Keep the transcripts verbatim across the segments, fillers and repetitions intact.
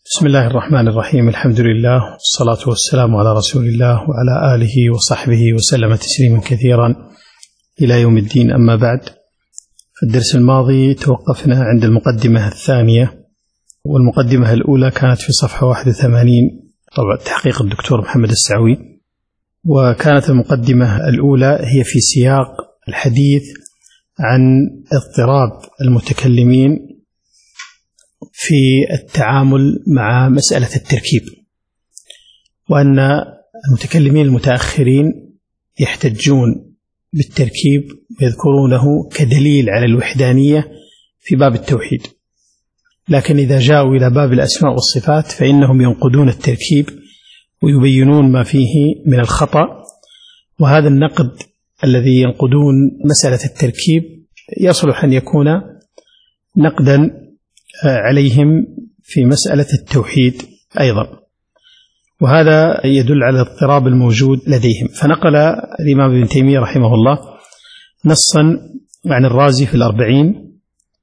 بسم الله الرحمن الرحيم. الحمد لله والصلاة والسلام على رسول الله وعلى آله وصحبه وسلم تسليما كثيرا إلى يوم الدين. أما بعد، في الدرس الماضي توقفنا عند المقدمة الثانية، والمقدمة الأولى كانت في صفحة واحد وثمانين، طبعا تحقيق الدكتور محمد السعوي. وكانت المقدمة الأولى هي في سياق الحديث عن اضطراب المتكلمين في التعامل مع مسألة التركيب، وأن المتكلمين المتأخرين يحتجون بالتركيب ويذكرونه كدليل على الوحدانية في باب التوحيد، لكن إذا جاءوا إلى باب الأسماء والصفات فإنهم ينقدون التركيب ويبينون ما فيه من الخطأ. وهذا النقد الذي ينقدون مسألة التركيب يصلح أن يكون نقدا عليهم في مسألة التوحيد أيضا، وهذا يدل على الاضطراب الموجود لديهم. فنقل الإمام ابن تيمية رحمه الله نصا عن الرازي في الأربعين،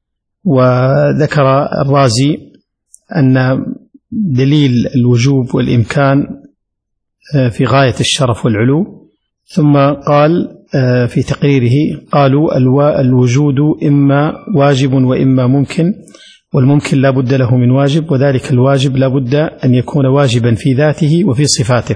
وذكر الرازي أن دليل الوجوب والإمكان في غاية الشرف والعلو، ثم قال في تقريره: قالوا الوجود إما واجب وإما ممكن، والممكن لا بد له من واجب، وذلك الواجب لا بد أن يكون واجبا في ذاته وفي صفاته.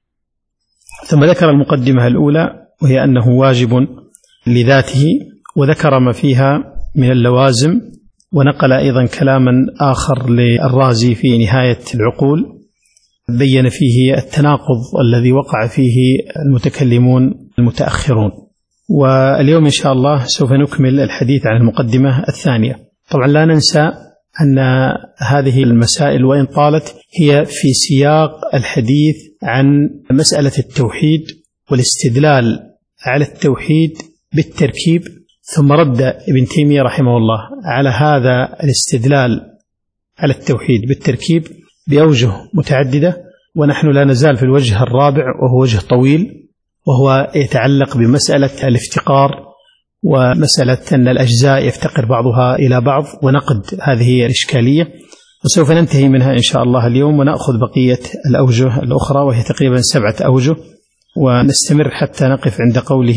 ثم ذكر المقدمة الأولى وهي أنه واجب لذاته، وذكر ما فيها من اللوازم، ونقل أيضا كلاما آخر للرازي في نهاية العقول بين فيه التناقض الذي وقع فيه المتكلمون المتأخرون. واليوم إن شاء الله سوف نكمل الحديث عن المقدمة الثانية. طبعا لا ننسى أن هذه المسائل وإن طالت هي في سياق الحديث عن مسألة التوحيد والاستدلال على التوحيد بالتركيب، ثم رد ابن تيمية رحمه الله على هذا الاستدلال على التوحيد بالتركيب بأوجه متعددة، ونحن لا نزال في الوجه الرابع وهو وجه طويل، وهو يتعلق بمسألة الافتقار ومسألة أن الأجزاء يفتقر بعضها إلى بعض، ونقد هذه الإشكالية، وسوف ننتهي منها إن شاء الله اليوم ونأخذ بقية الأوجه الأخرى وهي تقريبا سبعة أوجه، ونستمر حتى نقف عند قوله: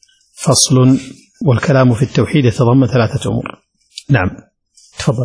فصل والكلام في التوحيد يتضمن ثلاثة أمور. نعم، تفضل.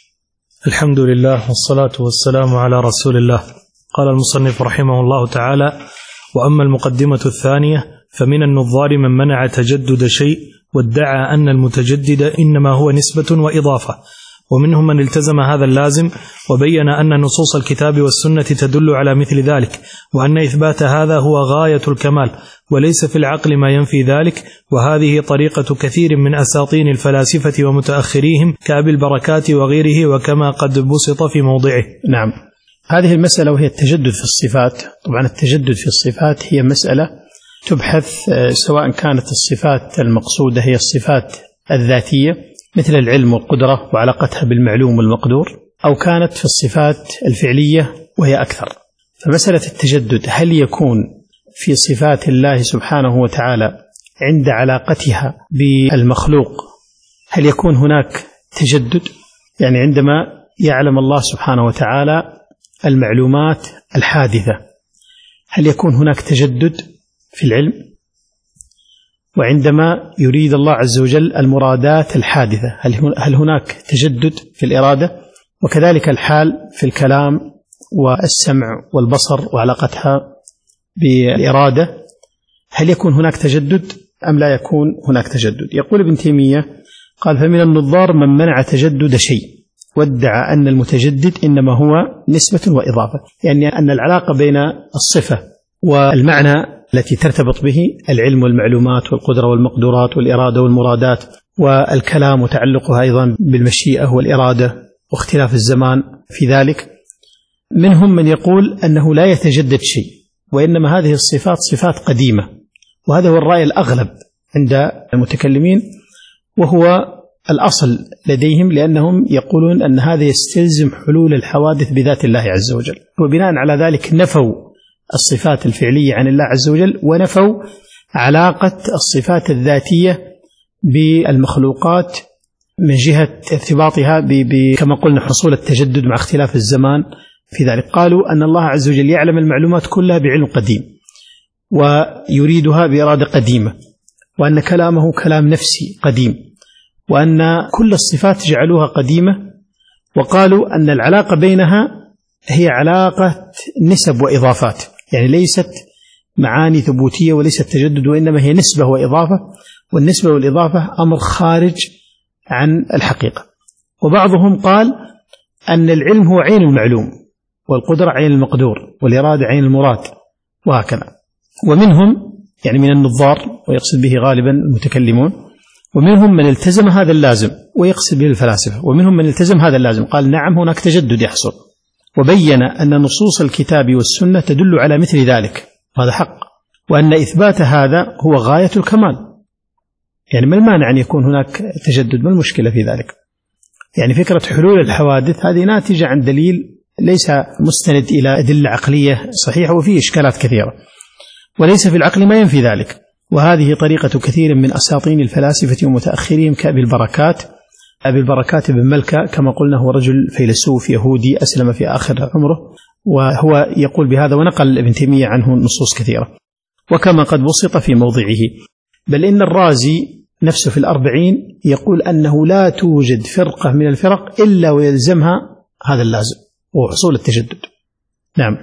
الحمد لله والصلاة والسلام على رسول الله. قال المصنف رحمه الله تعالى: وأما المقدمة الثانية فمن النظار من منع تجدد شيء وادعى أن المتجدد إنما هو نسبة وإضافة، ومنهم من التزم هذا اللازم وبين أن نصوص الكتاب والسنة تدل على مثل ذلك، وأن إثبات هذا هو غاية الكمال وليس في العقل ما ينفي ذلك. وهذه طريقة كثير من أساطين الفلاسفة ومتأخريهم كأبي البركات وغيره، وكما قد بسط في موضعه. نعم، هذه المسألة وهي التجدد في الصفات. طبعا التجدد في الصفات هي مسألة تبحث سواء كانت الصفات المقصودة هي الصفات الذاتية مثل العلم والقدرة وعلاقتها بالمعلوم والمقدور، أو كانت في الصفات الفعلية وهي أكثر. فمسألة التجدد هل يكون في صفات الله سبحانه وتعالى عند علاقتها بالمخلوق، هل يكون هناك تجدد؟ يعني عندما يعلم الله سبحانه وتعالى المعلومات الحادثة، هل يكون هناك تجدد في العلم؟ وعندما يريد الله عز وجل المرادات الحادثة، هل هناك تجدد في الإرادة؟ وكذلك الحال في الكلام والسمع والبصر وعلاقتها بالإرادة، هل يكون هناك تجدد أم لا يكون هناك تجدد؟ يقول ابن تيمية قال: فمن النظار من منع تجدد شيء وادعى أن المتجدد إنما هو نسبة وإضافة، يعني أن العلاقة بين الصفة والمعنى التي ترتبط به العلم والمعلومات والقدرة والمقدورات والإرادة والمرادات والكلام وتعلقها أيضا بالمشيئة والإرادة واختلاف الزمان في ذلك. منهم من يقول أنه لا يتجدد شيء، وإنما هذه الصفات صفات قديمة، وهذا هو الرأي الأغلب عند المتكلمين وهو الأصل لديهم، لأنهم يقولون أن هذا يستلزم حلول الحوادث بذات الله عز وجل، وبناء على ذلك نفوا الصفات الفعلية عن الله عز وجل، ونفوا علاقة الصفات الذاتية بالمخلوقات من جهة ارتباطها كما قلنا حصول التجدد مع اختلاف الزمان في ذلك. قالوا أن الله عز وجل يعلم المعلومات كلها بعلم قديم ويريدها بإرادة قديمة، وأن كلامه كلام نفسي قديم، وأن كل الصفات جعلوها قديمة. وقالوا أن العلاقة بينها هي علاقة نسب وإضافات، يعني ليست معاني ثبوتية وليست تجدد، وإنما هي نسبة وإضافة، والنسبة والإضافة أمر خارج عن الحقيقة. وبعضهم قال أن العلم هو عين المعلوم، والقدرة عين المقدور، والإرادة عين المراد، وهكذا. ومنهم يعني من النظار، ويقصد به غالبا المتكلمون، ومنهم من التزم هذا اللازم ويقصد به الفلاسفة، ومنهم من التزم هذا اللازم قال نعم هناك تجدد يحصل، وبين أن نصوص الكتاب والسنة تدل على مثل ذلك، هذا حق، وأن إثبات هذا هو غاية الكمال. يعني ما المانع أن يكون هناك تجدد؟ ما المشكلة في ذلك؟ يعني فكرة حلول الحوادث هذه ناتجة عن دليل ليس مستند إلى أدلة عقلية صحيحة، وفيه إشكالات كثيرة، وليس في العقل ما ينفي ذلك. وهذه طريقة كثير من أساطين الفلاسفة ومتأخرين كأبي البركات. أبي البركات بن ملكة كما قلنا هو رجل فيلسوف يهودي أسلم في آخر عمره، وهو يقول بهذا، ونقل ابن تيمية عنه نصوص كثيرة، وكما قد بسط في موضعه. بل إن الرازي نفسه في الأربعين يقول أنه لا توجد فرقة من الفرق إلا ويلزمها هذا اللازم، وهو حصول التجدد. نعم.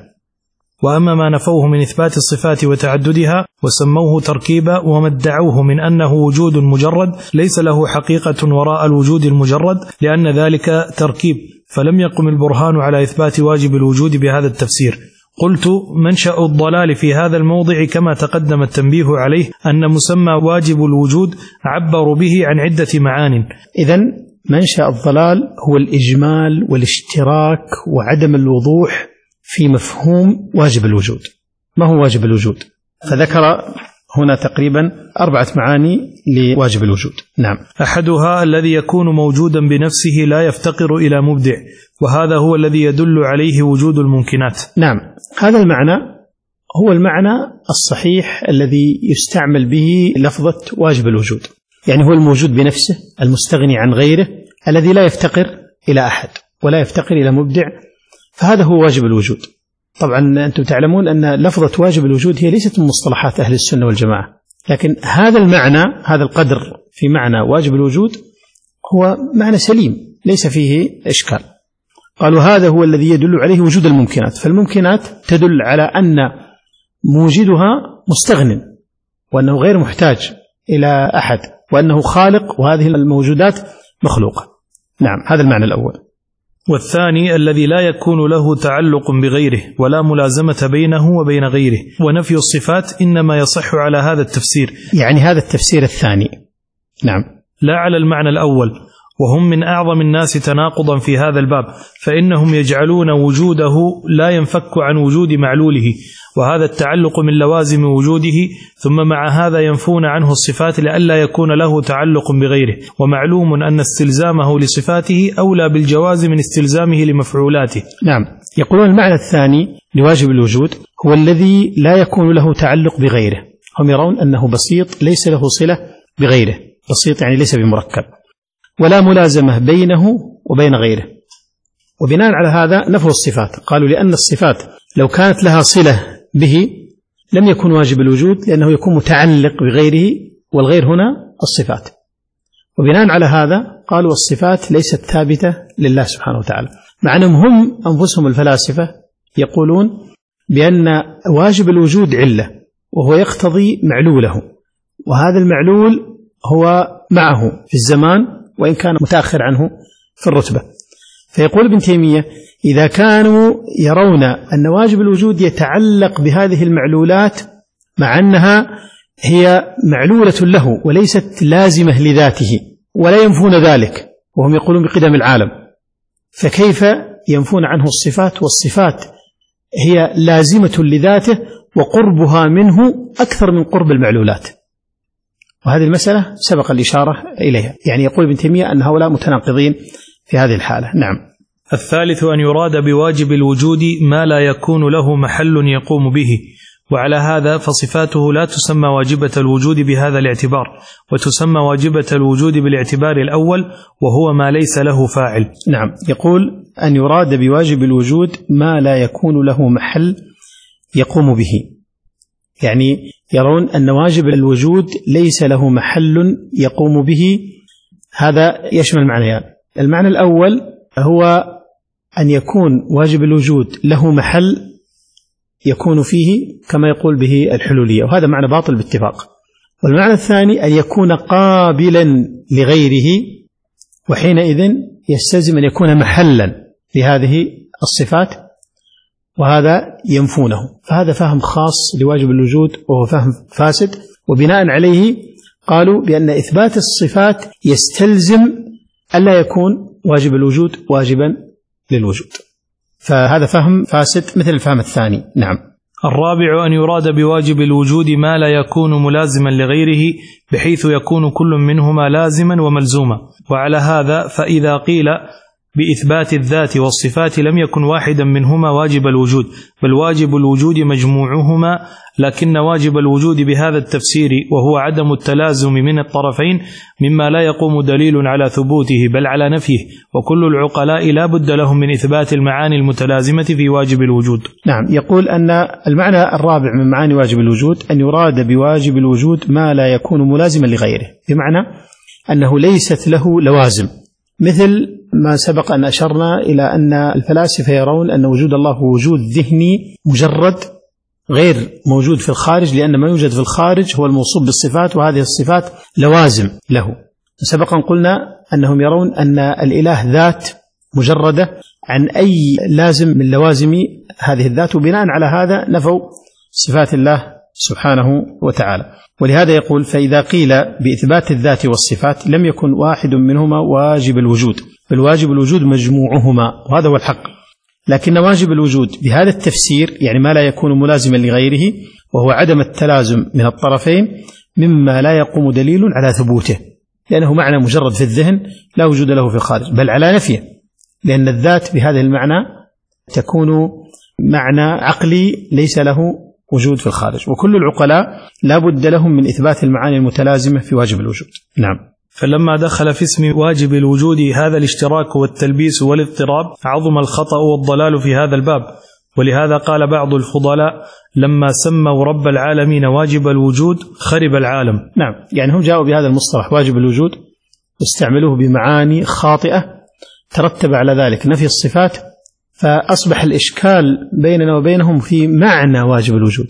وأما ما نفوه من إثبات الصفات وتعددها وسموه تركيبا، وما ادعوه من أنه وجود مجرد ليس له حقيقة وراء الوجود المجرد، لأن ذلك تركيب، فلم يقم البرهان على إثبات واجب الوجود بهذا التفسير. قلت منشأ الضلال في هذا الموضع كما تقدم التنبيه عليه أن مسمى واجب الوجود عبروا به عن عدة معان. إذن منشأ الضلال هو الإجمال والاشتراك وعدم الوضوح في مفهوم واجب الوجود. ما هو واجب الوجود؟ فذكر هنا تقريبا أربعة معاني لواجب الوجود. نعم. أحدها الذي يكون موجودا بنفسه لا يفتقر إلى مبدع، وهذا هو الذي يدل عليه وجود الممكنات. نعم، هذا المعنى هو المعنى الصحيح الذي يستعمل به لفظة واجب الوجود، يعني هو الموجود بنفسه المستغني عن غيره الذي لا يفتقر إلى أحد ولا يفتقر إلى مبدع، فهذا هو واجب الوجود. طبعا أنتم تعلمون أن لفظة واجب الوجود هي ليست من مصطلحات أهل السنة والجماعة، لكن هذا المعنى، هذا القدر في معنى واجب الوجود هو معنى سليم ليس فيه إشكال. قالوا هذا هو الذي يدل عليه وجود الممكنات، فالممكنات تدل على أن موجدها مستغن، وأنه غير محتاج إلى أحد، وأنه خالق، وهذه الموجودات مخلوقة. نعم، هذا المعنى الأول. والثاني الذي لا يكون له تعلق بغيره ولا ملازمة بينه وبين غيره، ونفي الصفات إنما يصح على هذا التفسير، يعني هذا التفسير الثاني. نعم، لا على المعنى الأول، وهم من أعظم الناس تناقضا في هذا الباب، فإنهم يجعلون وجوده لا ينفك عن وجود معلوله، وهذا التعلق من لوازم وجوده، ثم مع هذا ينفون عنه الصفات لئلا يكون له تعلق بغيره، ومعلوم أن استلزامه لصفاته أولى بالجواز من استلزامه لمفعولاته. نعم، يقولون المعنى الثاني لواجب الوجود هو الذي لا يكون له تعلق بغيره. هم يرون أنه بسيط ليس له صلة بغيره، بسيط يعني ليس بمركب، ولا ملازمة بينه وبين غيره. وبناء على هذا نفوا الصفات، قالوا لأن الصفات لو كانت لها صلة به لم يكن واجب الوجود، لأنه يكون متعلق بغيره، والغير هنا الصفات. وبناء على هذا قالوا الصفات ليست ثابتة لله سبحانه وتعالى، مع أنهم هم أنفسهم الفلاسفة يقولون بأن واجب الوجود علة، وهو يقتضي معلوله، وهذا المعلول هو معه في الزمان وإن كان متأخر عنه في الرتبة. فيقول ابن تيمية إذا كانوا يرون أن واجب الوجود يتعلق بهذه المعلولات مع أنها هي معلولة له وليست لازمة لذاته، ولا ينفون ذلك وهم يقولون بقدم العالم، فكيف ينفون عنه الصفات؟ والصفات هي لازمة لذاته وقربها منه أكثر من قرب المعلولات. وهذه المسألة سبق الإشارة إليها، يعني يقول ابن تيمية أن هؤلاء متناقضين في هذه الحالة. نعم. الثالث أن يراد بواجب الوجود ما لا يكون له محل يقوم به، وعلى هذا فصفاته لا تسمى واجبة الوجود بهذا الاعتبار، وتسمى واجبة الوجود بالاعتبار الأول وهو ما ليس له فاعل. نعم، يقول أن يراد بواجب الوجود ما لا يكون له محل يقوم به، يعني يرون أن واجب الوجود ليس له محل يقوم به. هذا يشمل معنيان. المعنى الأول هو أن يكون واجب الوجود له محل يكون فيه كما يقول به الحلولية، وهذا معنى باطل باتفاق. والمعنى الثاني أن يكون قابلا لغيره، وحينئذ يستلزم أن يكون محلا لهذه الصفات، وهذا ينفونه. فهذا فهم خاص لواجب الوجود وهو فهم فاسد، وبناء عليه قالوا بأن إثبات الصفات يستلزم ألا يكون واجب الوجود واجبا للوجود، فهذا فهم فاسد مثل الفهم الثاني. نعم. الرابع أن يراد بواجب الوجود ما لا يكون ملازما لغيره بحيث يكون كل منهما لازما وملزوما. وعلى هذا فإذا قيل بإثبات الذات والصفات لم يكن واحدا منهما واجب الوجود، بل واجب الوجود مجموعهما، لكن واجب الوجود بهذا التفسير وهو عدم التلازم من الطرفين مما لا يقوم دليل على ثبوته بل على نفيه، وكل العقلاء لا بد لهم من إثبات المعاني المتلازمة في واجب الوجود. نعم، يقول أن المعنى الرابع من معاني واجب الوجود أن يراد بواجب الوجود ما لا يكون ملازما لغيره، بمعنى أنه ليست له لوازم، مثل ما سبق أن أشرنا إلى أن الفلاسفة يرون أن وجود الله هو وجود ذهني مجرد غير موجود في الخارج، لأن ما يوجد في الخارج هو الموصوف بالصفات، وهذه الصفات لوازم له. سبقا قلنا أنهم يرون أن الإله ذات مجردة عن أي لازم من لوازم هذه الذات، وبناء على هذا نفوا صفات الله سبحانه وتعالى. ولهذا يقول فإذا قيل بإثبات الذات والصفات لم يكن واحد منهما واجب الوجود، بل واجب الوجود مجموعهما، وهذا هو الحق. لكن واجب الوجود بهذا التفسير يعني ما لا يكون ملازما لغيره، وهو عدم التلازم من الطرفين مما لا يقوم دليل على ثبوته، لأنه معنى مجرد في الذهن لا وجود له في الخارج، بل على نفيه، لأن الذات بهذا المعنى تكون معنى عقلي ليس له وجود في الخارج، وكل العقلاء لا بد لهم من إثبات المعاني المتلازمة في واجب الوجود. نعم. فلما دخل في اسم واجب الوجود هذا الاشتراك والتلبيس والاضطراب عظم الخطأ والضلال في هذا الباب. ولهذا قال بعض الفضلاء لما سموا رب العالمين واجب الوجود خرب العالم. نعم، يعني هم جاءوا بهذا المصطلح واجب الوجود واستعملوه بمعاني خاطئة ترتب على ذلك نفي الصفات، فأصبح الإشكال بيننا وبينهم في معنى واجب الوجود.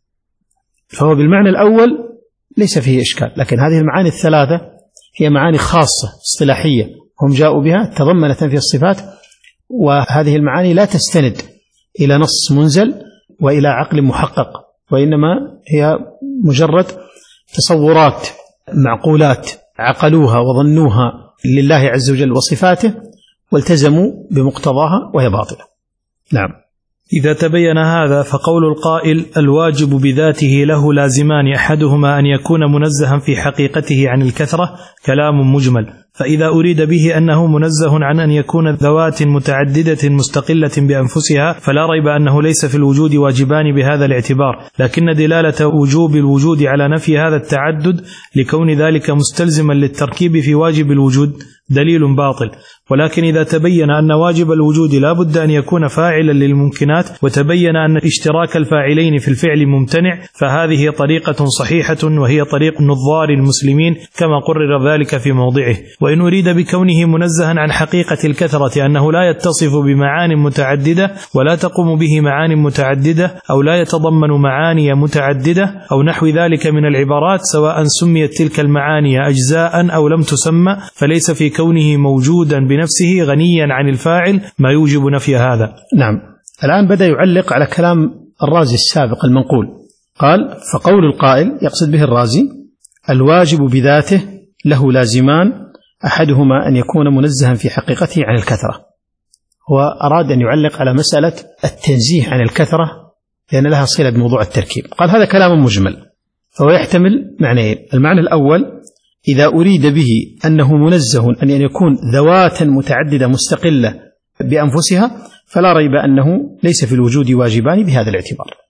فهو بالمعنى الأول ليس فيه إشكال، لكن هذه المعاني الثلاثة هي معاني خاصة اصطلاحية هم جاءوا بها تضمنت نفي الصفات، وهذه المعاني لا تستند إلى نص منزل وإلى عقل محقق، وإنما هي مجرد تصورات معقولات عقلوها وظنوها لله عز وجل وصفاته والتزموا بمقتضاها وهي باطلة. نعم. إذا تبين هذا فقول القائل الواجب بذاته له لازمان أحدهما أن يكون منزها في حقيقته عن الكثرة كلام مجمل، فإذا أريد به أنه منزه عن أن يكون ذوات متعددة مستقلة بأنفسها فلا ريب أنه ليس في الوجود واجبان بهذا الاعتبار، لكن دلالة وجوب الوجود على نفي هذا التعدد لكون ذلك مستلزما للتركيب في واجب الوجود دليل باطل. ولكن إذا تبين أن واجب الوجود لا بد أن يكون فاعلا للممكنات، وتبين أن اشتراك الفاعلين في الفعل ممتنع، فهذه طريقة صحيحة وهي طريق نظار المسلمين كما قرر ذلك في موضعه. وإن أريد بكونه منزها عن حقيقة الكثرة أنه لا يتصف بمعان متعددة ولا تقوم به معان متعددة أو لا يتضمن معاني متعددة أو نحو ذلك من العبارات سواء سميت تلك المعاني أجزاء أو لم تسمى، فليس في كونه موجودا بنفسه غنيا عن الفاعل ما يوجب نفي هذا. نعم. الآن بدأ يعلق على كلام الرازي السابق المنقول، قال فقول القائل يقصد به الرازي الواجب بذاته له لازمان أحدهما أن يكون منزها في حقيقته عن الكثرة. هو أراد أن يعلق على مسألة التنزيه عن الكثرة لأن لها صلة بموضوع التركيب. قال هذا كلام مجمل فهو يحتمل معنيين. المعنى الأول إذا أريد به أنه منزه أن يكون ذوات متعددة مستقلة بأنفسها فلا ريب أنه ليس في الوجود واجبان بهذا الاعتبار،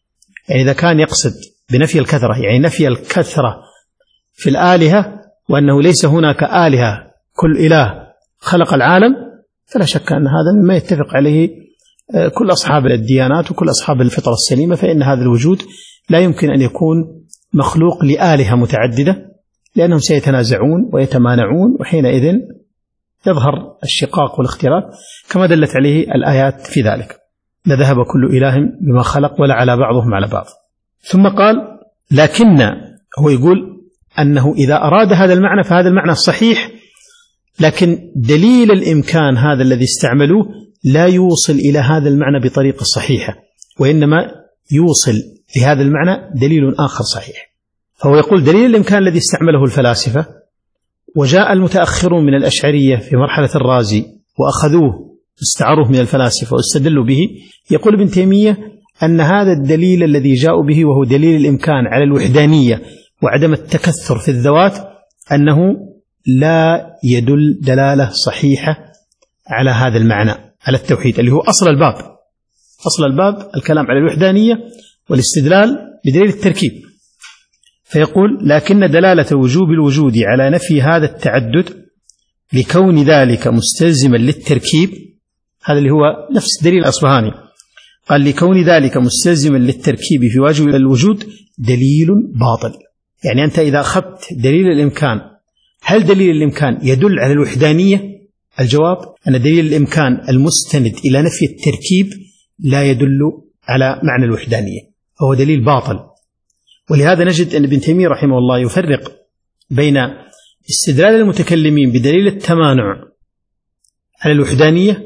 يعني إذا كان يقصد بنفي الكثرة يعني نفي الكثرة في الآلهة وأنه ليس هناك آلهة كل إله خلق العالم، فلا شك أن هذا ما يتفق عليه كل أصحاب الديانات وكل أصحاب الفطرة السليمة، فإن هذا الوجود لا يمكن أن يكون مخلوق لآلهة متعددة، لأنهم سيتنازعون ويتمانعون، وحينئذ يظهر الشقاق والاختلاف كما دلت عليه الآيات في ذلك. لذهب كل إله بما خلق ولا على بعضهم على بعض. ثم قال لكن هو يقول أنه إذا أراد هذا المعنى فهذا المعنى صحيح، لكن دليل الإمكان هذا الذي استعملوه لا يوصل إلى هذا المعنى بطريقة صحيحة، وإنما يوصل لهذا المعنى دليل آخر صحيح. فهو يقول دليل الإمكان الذي استعمله الفلاسفة وجاء المتأخرون من الأشعرية في مرحلة الرازي وأخذوه استعروه من الفلاسفة واستدلوا به، يقول ابن تيمية أن هذا الدليل الذي جاءوا به وهو دليل الإمكان على الوحدانية وعدم التكثر في الذوات أنه لا يدل دلالة صحيحة على هذا المعنى، على التوحيد اللي هو أصل الباب. أصل الباب الكلام على الوحدانية والاستدلال بدليل التركيب. فيقول لكن دلالة وجوب الوجود على نفي هذا التعدد لكون ذلك مستلزما للتركيب، هذا اللي هو نفس دليل الأصبهاني، قال لكون ذلك مستلزما للتركيب في واجب الوجود دليل باطل. يعني أنت إذا أخذت دليل الإمكان، هل دليل الإمكان يدل على الوحدانية؟ الجواب أن دليل الإمكان المستند إلى نفي التركيب لا يدل على معنى الوحدانية، فهو دليل باطل. ولهذا نجد أن ابن تيمية رحمه الله يفرق بين استدلال المتكلمين بدليل التمانع على الوحدانية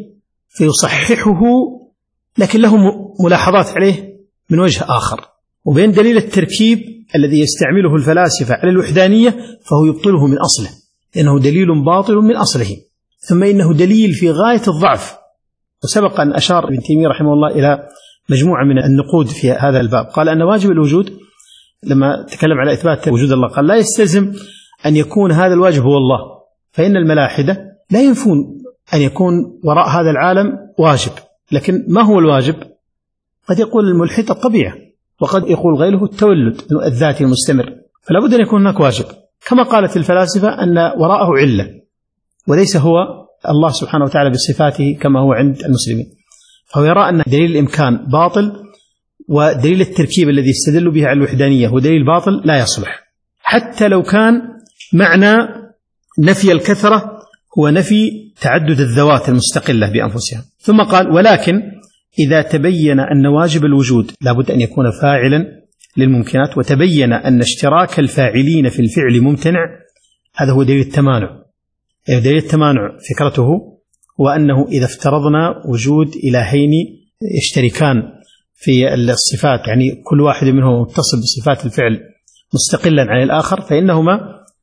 فيصححه لكن له ملاحظات عليه من وجه آخر، وبين دليل التركيب الذي يستعمله الفلاسفة على الوحدانية فهو يبطله من أصله، لأنه دليل باطل من أصله، ثم إنه دليل في غاية الضعف. وسبق أن أشار ابن تيمية رحمه الله إلى مجموعة من النقود في هذا الباب، قال أن واجب الوجود لما تكلم على إثبات وجود الله قال لا يستلزم أن يكون هذا الواجب هو الله، فإن الملاحدة لا ينفون أن يكون وراء هذا العالم واجب. لكن ما هو الواجب؟ قد يقول الملحد الطبيعة، وقد يقول غيره التولد الذاتي المستمر، فلا بد أن يكون هناك واجب، كما قالت الفلاسفة أن وراءه علة وليس هو الله سبحانه وتعالى بصفاته كما هو عند المسلمين. فهو يرى أن دليل الإمكان باطل، ودليل التركيب الذي يستدل به على الوحدانية هو دليل باطل لا يصلح، حتى لو كان معنى نفي الكثرة هو نفي تعدد الذوات المستقلة بأنفسها. ثم قال ولكن إذا تبين أن واجب الوجود لابد أن يكون فاعلا للممكنات، وتبين أن اشتراك الفاعلين في الفعل ممتنع، هذا هو دليل التمانع. يعني دليل التمانع فكرته هو أنه إذا افترضنا وجود إلهين يشتركان في الصفات، يعني كل واحد منهم متصل بصفات الفعل مستقلا عن الآخر، فإنهما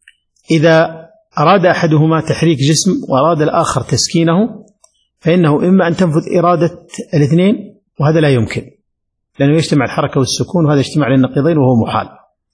إذا أراد أحدهما تحريك جسم وأراد الآخر تسكينه فإنه إما أن تنفذ إرادة الاثنين، وهذا لا يمكن لأنه يجتمع الحركة والسكون وهذا يجتمع للنقيضين وهو محال،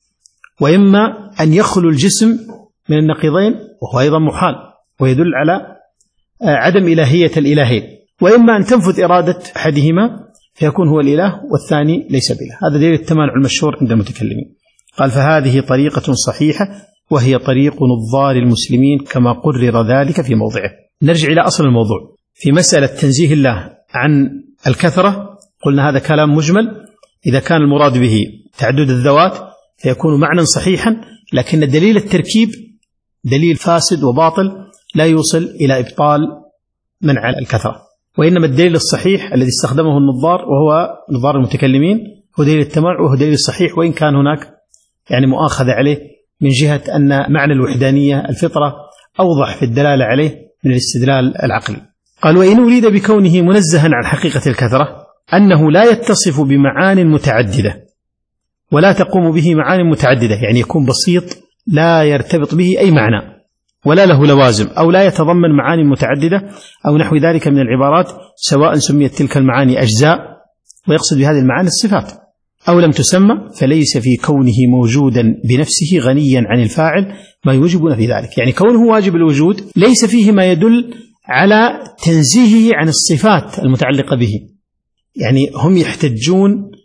وإما أن يخلو الجسم من النقيضين وهو أيضا محال ويدل على عدم إلهية الإلهين، وإما أن تنفذ إرادة أحدهما فيكون هو الإله والثاني ليس بإله. هذا دليل التمانع المشهور عند المتكلمين. قال فهذه طريقة صحيحة وهي طريق نظار المسلمين كما قرر ذلك في موضعه. نرجع إلى أصل الموضوع في مسألة تنزيه الله عن الكثرة. قلنا هذا كلام مجمل، إذا كان المراد به تعدد الذوات فيكون معنى صحيحا، لكن دليل التركيب دليل فاسد وباطل لا يوصل إلى إبطال منع الكثرة، وإنما الدليل الصحيح الذي استخدمه النظار وهو نظار المتكلمين هو دليل التمانع وهو دليل الصحيح، وإن كان هناك يعني مؤاخذة عليه من جهة أن معنى الوحدانية الفطرة أوضح في الدلالة عليه من الاستدلال العقلي. قال وإن أريد بكونه منزها عن حقيقة الكثرة أنه لا يتصف بمعان متعددة ولا تقوم به معان متعددة، يعني يكون بسيط لا يرتبط به أي معنى ولا له لوازم أو لا يتضمن معاني متعددة أو نحو ذلك من العبارات، سواء سميت تلك المعاني أجزاء ويقصد بهذه المعاني الصفات أو لم تسمى، فليس في كونه موجودا بنفسه غنيا عن الفاعل ما يوجب في ذلك. يعني كونه واجب الوجود ليس فيه ما يدل على تنزيهه عن الصفات المتعلقة به. يعني هم يحتجون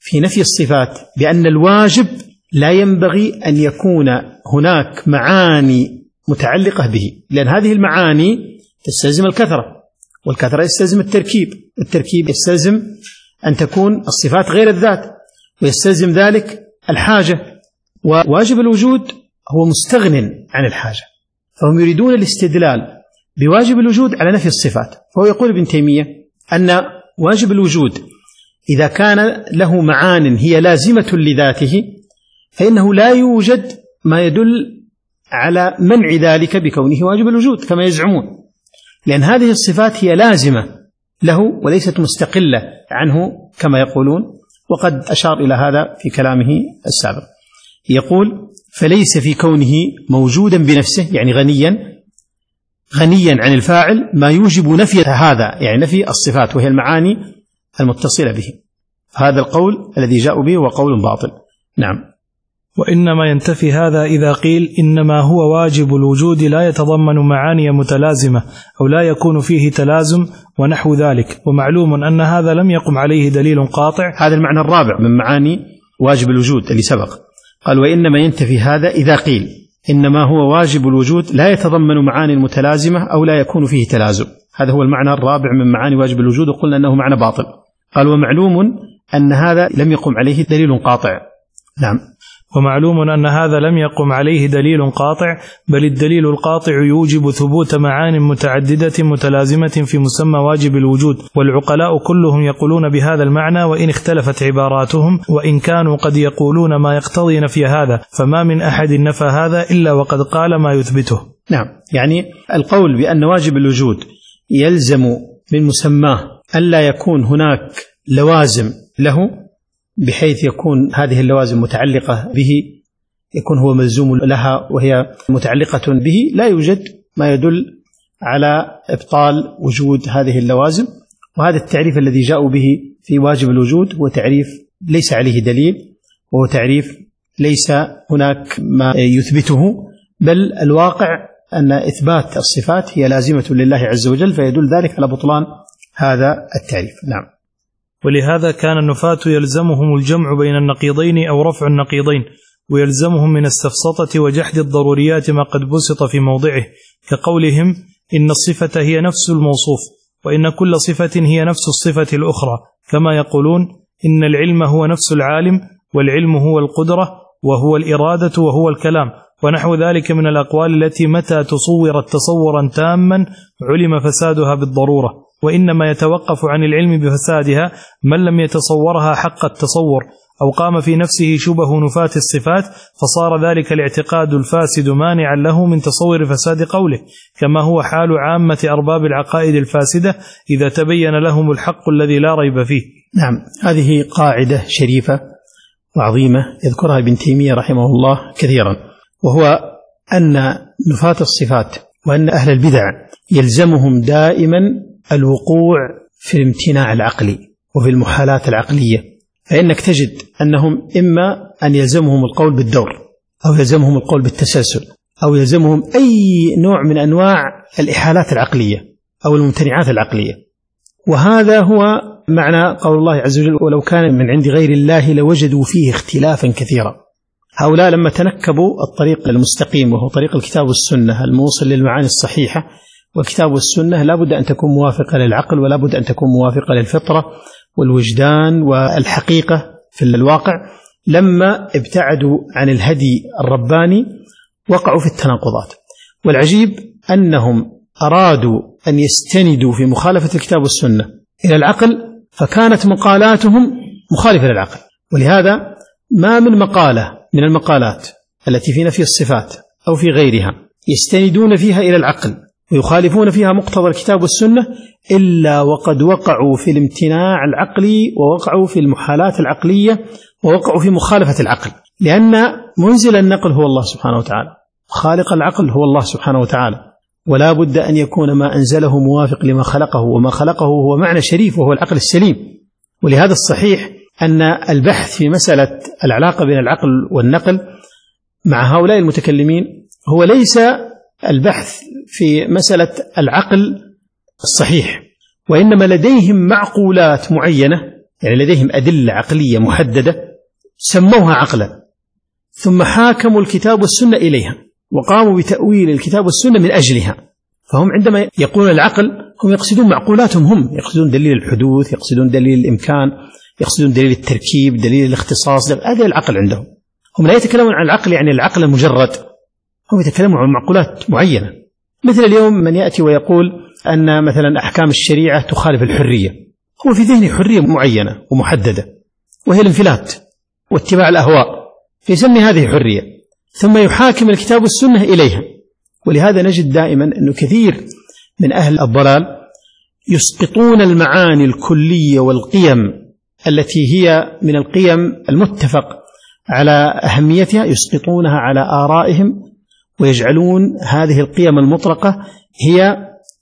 في نفي الصفات بأن الواجب لا ينبغي أن يكون هناك معاني متعلقة به، لأن هذه المعاني تستلزم الكثرة، والكثرة يستلزم التركيب، التركيب يستلزم أن تكون الصفات غير الذات، ويستلزم ذلك الحاجة، وواجب الوجود هو مستغن عن الحاجة، فهم يريدون الاستدلال بواجب الوجود على نفي الصفات. فهو يقول ابن تيمية أن واجب الوجود إذا كان له معان هي لازمة لذاته فإنه لا يوجد ما يدل على منع ذلك بكونه واجب الوجود كما يزعمون، لأن هذه الصفات هي لازمة له وليست مستقلة عنه كما يقولون، وقد أشار إلى هذا في كلامه السابق. يقول فليس في كونه موجودا بنفسه يعني غنيا غنيا عن الفاعل ما يوجب نفي هذا، يعني نفي الصفات وهي المعاني المتصلة به. هذا القول الذي جاء به هو قول باطل. نعم. وإنما ينتفي هذا إذا قيل إنما هو واجب الوجود لا يتضمن معاني متلازمة أو لا يكون فيه تلازم ونحو ذلك، ومعلوم أن هذا لم يقم عليه دليل قاطع. هذا المعنى الرابع من معاني واجب الوجود اللي سبق. قال وإنما ينتفي هذا إذا قيل إنما هو واجب الوجود لا يتضمن معاني متلازمة أو لا يكون فيه تلازم. هذا هو المعنى الرابع من معاني واجب الوجود، وقلنا أنه معنى باطل. قال ومعلوم أن هذا لم يقم عليه دليل قاطع. نعم. ومعلوم أن هذا لم يقم عليه دليل قاطع، بل الدليل القاطع يوجب ثبوت معان متعددة متلازمة في مسمى واجب الوجود، والعقلاء كلهم يقولون بهذا المعنى وإن اختلفت عباراتهم، وإن كانوا قد يقولون ما يقتضي نفي هذا، فما من أحد نفى هذا إلا وقد قال ما يثبته. نعم، يعني القول بأن واجب الوجود يلزم من مسماه ألا يكون هناك لوازم له بحيث يكون هذه اللوازم متعلقة به، يكون هو ملزوم لها وهي متعلقة به، لا يوجد ما يدل على إبطال وجود هذه اللوازم. وهذا التعريف الذي جاءوا به في واجب الوجود هو تعريف ليس عليه دليل، وهو تعريف ليس هناك ما يثبته، بل الواقع أن إثبات الصفات هي لازمة لله عز وجل، فيدل ذلك على بطلان هذا التعريف. نعم. ولهذا كان النفاة يلزمهم الجمع بين النقيضين أو رفع النقيضين، ويلزمهم من السفسطة وجحد الضروريات ما قد بسط في موضعه، كقولهم إن الصفة هي نفس الموصوف، وإن كل صفة هي نفس الصفة الأخرى، كما يقولون إن العلم هو نفس العالم، والعلم هو القدرة، وهو الإرادة، وهو الكلام، ونحو ذلك من الأقوال التي متى تصورت تصورا تاما علم فسادها بالضرورة، وإنما يتوقف عن العلم بفسادها من لم يتصورها حق التصور، أو قام في نفسه شبه نفاة الصفات، فصار ذلك الاعتقاد الفاسد مانعا له من تصور فساد قوله، كما هو حال عامة أرباب العقائد الفاسدة إذا تبين لهم الحق الذي لا ريب فيه. نعم، هذه قاعدة شريفة وعظيمة يذكرها ابن تيمية رحمه الله كثيرا، وهو أن نفاة الصفات وأن أهل البدع يلزمهم دائما الوقوع في الامتناع العقلي وفي المحالات العقلية، فإنك تجد أنهم إما أن يلزمهم القول بالدور، أو يلزمهم القول بالتسلسل، أو يلزمهم أي نوع من أنواع الإحالات العقلية أو الممتنعات العقلية. وهذا هو معنى قول الله عز وجل ولو كان من عند غير الله لوجدوا فيه اختلافا كثيرا. هؤلاء لما تنكبوا الطريق المستقيم وهو طريق الكتاب والسنة الموصل للمعاني الصحيحة، والكتاب والسنة لا بد أن تكون موافقة للعقل، ولا بد أن تكون موافقة للفطرة والوجدان والحقيقة في الواقع، لما ابتعدوا عن الهدي الرباني وقعوا في التناقضات. والعجيب أنهم أرادوا أن يستندوا في مخالفة الكتاب والسنة إلى العقل، فكانت مقالاتهم مخالفة للعقل. ولهذا ما من مقالة من المقالات التي في نفي الصفات أو في غيرها يستندون فيها إلى العقل ويخالفون فيها مقتضى الكتاب والسنة إلا وقد وقعوا في الامتناع العقلي، ووقعوا في المحالات العقلية، ووقعوا في مخالفة العقل، لأن منزل النقل هو الله سبحانه وتعالى، خالق العقل هو الله سبحانه وتعالى، ولا بد أن يكون ما أنزله موافق لما خلقه، وما خلقه هو معنى شريف وهو العقل السليم. ولهذا الصحيح أن البحث في مسألة العلاقة بين العقل والنقل مع هؤلاء المتكلمين هو ليس البحث في مسألة العقل الصحيح، وإنما لديهم معقولات معينة يعني لديهم أدلة عقلية محددة سموها عقلا، ثم حاكموا الكتاب والسنة إليها وقاموا بتأويل الكتاب والسنة من أجلها. فهم عندما يقولون العقل هم يقصدون معقولاتهم، هم يقصدون دليل الحدوث، يقصدون دليل الإمكان، يقصدون دليل التركيب، دليل الاختصاص. هذا العقل عندهم. هم لا يتكلمون عن العقل يعني العقل المجرد، هم يتكلمون عن معقولات معينة. مثل اليوم من يأتي ويقول أن مثلا أحكام الشريعة تخالف الحرية، هو في ذهنه حرية معينة ومحددة وهي الانفلات واتباع الأهواء، فيسمي هذه حرية، ثم يحاكم الكتاب والسنة إليها. ولهذا نجد دائما أنه كثير من أهل الضلال يسقطون المعاني الكلية والقيم التي هي من القيم المتفق على أهميتها، يسقطونها على آرائهم ويجعلون هذه القيم المطلقة هي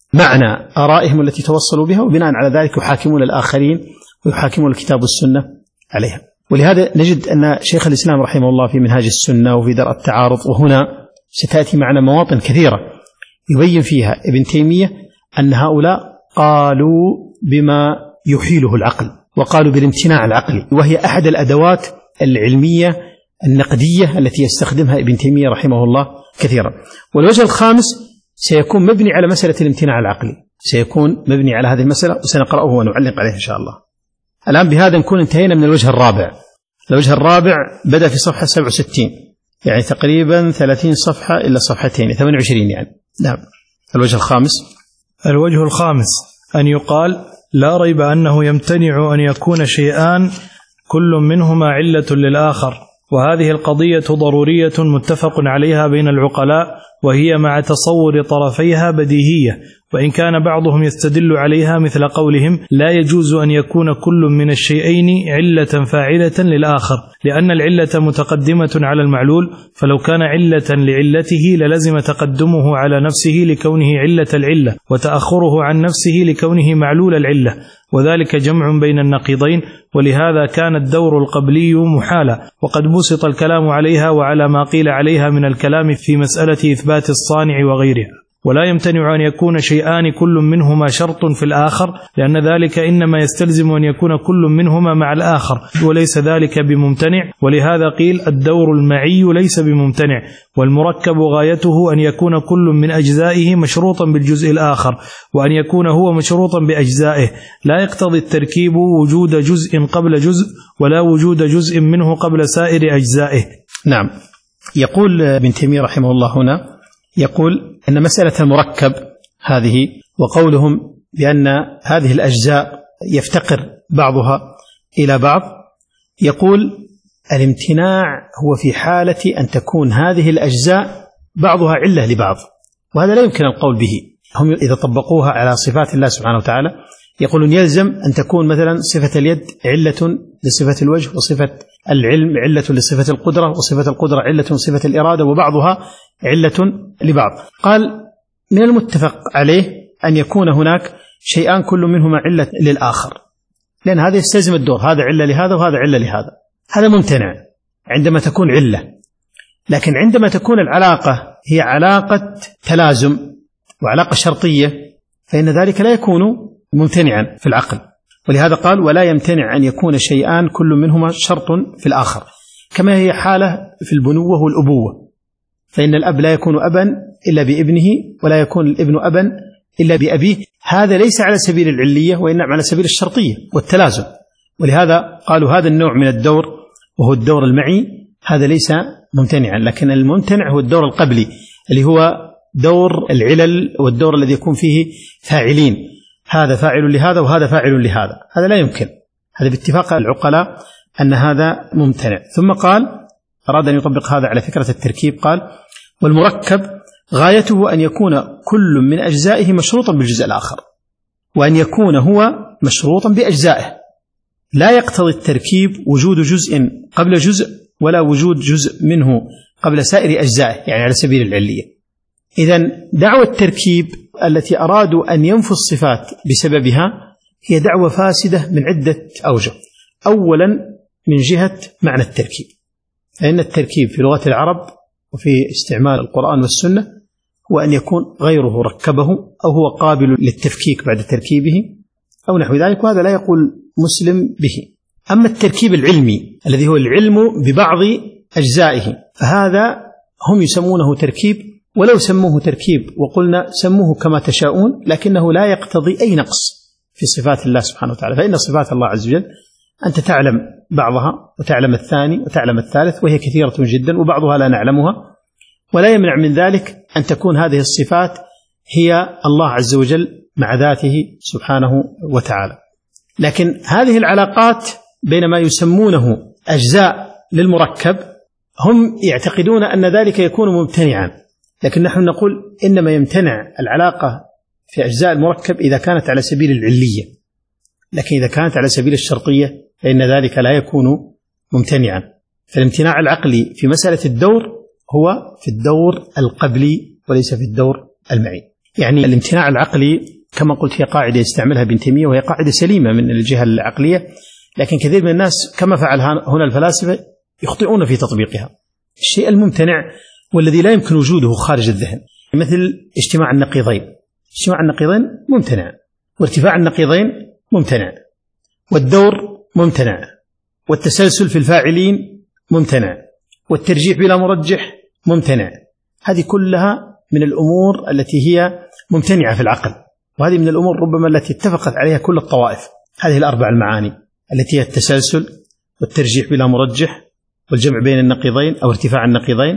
معنى آرائهم التي توصلوا بها، وبناء على ذلك يحاكمون الآخرين ويحاكمون الكتاب والسنة عليها. ولهذا نجد أن شيخ الإسلام رحمه الله في منهاج السنة وفي درء التعارض، وهنا ستأتي معنا مواطن كثيرة يبين فيها ابن تيمية أن هؤلاء قالوا بما يحيله العقل، وقالوا بالامتناع العقلي، وهي أحد الأدوات العلمية النقدية التي يستخدمها ابن تيمية رحمه الله كثيرا. والوجه الخامس سيكون مبني على مسألة الامتناع العقلي، سيكون مبني على هذه المسألة وسنقرأه ونعلق عليه إن شاء الله. الآن بهذا نكون انتهينا من الوجه الرابع. الوجه الرابع بدأ في صفحة سبعة وستين، يعني تقريبا ثلاثين صفحة إلا صفحتين، ثمانية وعشرين يعني. نعم. الوجه الخامس الوجه الخامس أن يقال لا ريب أنه يمتنع أن يكون شيئان كل منهما علة للآخر، وهذه القضية ضرورية متفق عليها بين العقلاء، وهي مع تصور طرفيها بديهية، وإن كان بعضهم يستدل عليها مثل قولهم لا يجوز أن يكون كل من الشيئين علة فاعلة للآخر، لأن العلة متقدمة على المعلول، فلو كان علة لعلته للزم تقدمه على نفسه لكونه علة العلة، وتأخره عن نفسه لكونه معلول العلة، وذلك جمع بين النقيضين، ولهذا كان الدور القبلي محالا، وقد بسط الكلام عليها وعلى ما قيل عليها من الكلام في مسألة إثبات الصانع وغيرها. ولا يمتنع أن يكون شيئان كل منهما شرط في الآخر، لأن ذلك إنما يستلزم أن يكون كل منهما مع الآخر، وليس ذلك بممتنع، ولهذا قيل الدور المعي ليس بممتنع، والمركب غايته أن يكون كل من أجزائه مشروطا بالجزء الآخر، وأن يكون هو مشروطا بأجزائه، لا يقتضي التركيب وجود جزء قبل جزء، ولا وجود جزء منه قبل سائر أجزائه. نعم. يقول ابن تيمية رحمه الله هنا، يقول أن مسألة المركب هذه، وقولهم بأن هذه الأجزاء يفتقر بعضها إلى بعض، يقول الامتناع هو في حالة أن تكون هذه الأجزاء بعضها علة لبعض، وهذا لا يمكن القول به. هم إذا طبقوها على صفات الله سبحانه وتعالى يقولون يلزم أن تكون مثلا صفة اليد علة لصفة الوجه، وصفة العلم علة لصفة القدرة، وصفة القدرة علة لصفة الإرادة، وبعضها علة لبعض. قال من المتفق عليه أن يكون هناك شيئان كل منهما علة للآخر، لأن هذا يستلزم الدور، هذا علة لهذا وهذا علة لهذا، هذا ممتنع عندما تكون علة. لكن عندما تكون العلاقة هي علاقة تلازم وعلاقة شرطية، فإن ذلك لا يكون ممتنعا في العقل. ولهذا قال ولا يمتنع أن يكون شيئان كل منهما شرط في الآخر، كما هي حالة في البنوة والأبوة، فإن الأب لا يكون أبا إلا بابنه، ولا يكون الابن أبا إلا بأبيه. هذا ليس على سبيل العلية، وإنما على سبيل الشرطية والتلازم. ولهذا قالوا هذا النوع من الدور وهو الدور المعي هذا ليس ممتنعا، لكن الممتنع هو الدور القبلي اللي هو دور العلل، والدور الذي يكون فيه فاعلين، هذا فاعل لهذا وهذا فاعل لهذا، هذا لا يمكن. هذا باتفاق العقلاء أن هذا ممتنع. ثم قال أراد أن يطبق هذا على فكرة التركيب، قال والمركب غايته أن يكون كل من أجزائه مشروطا بالجزء الآخر، وأن يكون هو مشروطا بأجزائه، لا يقتضي التركيب وجود جزء قبل جزء، ولا وجود جزء منه قبل سائر أجزائه، يعني على سبيل العلية. إذن دعوة التركيب التي أرادوا أن ينفوا الصفات بسببها هي دعوة فاسدة من عدة أوجه. أولا من جهة معنى التركيب، فإن التركيب في لغة العرب وفي استعمال القرآن والسنة هو أن يكون غيره ركبه، أو هو قابل للتفكيك بعد تركيبه، أو نحو ذلك، وهذا لا يقول مسلم به. أما التركيب العلمي الذي هو العلم ببعض أجزائه فهذا هم يسمونه تركيب، ولو سموه تركيب وقلنا سموه كما تشاءون، لكنه لا يقتضي أي نقص في صفات الله سبحانه وتعالى. فإن صفات الله عز وجل أنت تعلم بعضها وتعلم الثاني وتعلم الثالث، وهي كثيرة جدا وبعضها لا نعلمها، ولا يمنع من ذلك أن تكون هذه الصفات هي الله عز وجل مع ذاته سبحانه وتعالى. لكن هذه العلاقات بين ما يسمونه أجزاء للمركب هم يعتقدون أن ذلك يكون ممتنعا، لكن نحن نقول إنما يمتنع العلاقة في أجزاء المركب إذا كانت على سبيل العلية، لكن إذا كانت على سبيل الشرطية فإن ذلك لا يكون ممتنعا. فالامتناع العقلي في مسألة الدور هو في الدور القبلي وليس في الدور المعي. يعني الامتناع العقلي كما قلت هي قاعدة يستعملها ابن تيمية، وهي قاعدة سليمة من الجهة العقلية، لكن كثير من الناس كما فعل هنا الفلاسفة يخطئون في تطبيقها. الشيء الممتنع والذي لا يمكن وجوده خارج الذهن، مثل اجتماع النقيضين. اجتماع النقيضين ممتنع، وارتفاع النقيضين ممتنع، والدور ممتنع، والتسلسل في الفاعلين ممتنع، والترجيح بلا مرجح ممتنع. هذه كلها من الأمور التي هي ممتنعة في العقل، وهذه من الأمور ربما التي اتفقت عليها كل الطوائف. هذه الأربع المعاني التي هي التسلسل والترجيح بلا مرجح والجمع بين النقيضين أو ارتفاع النقيضين،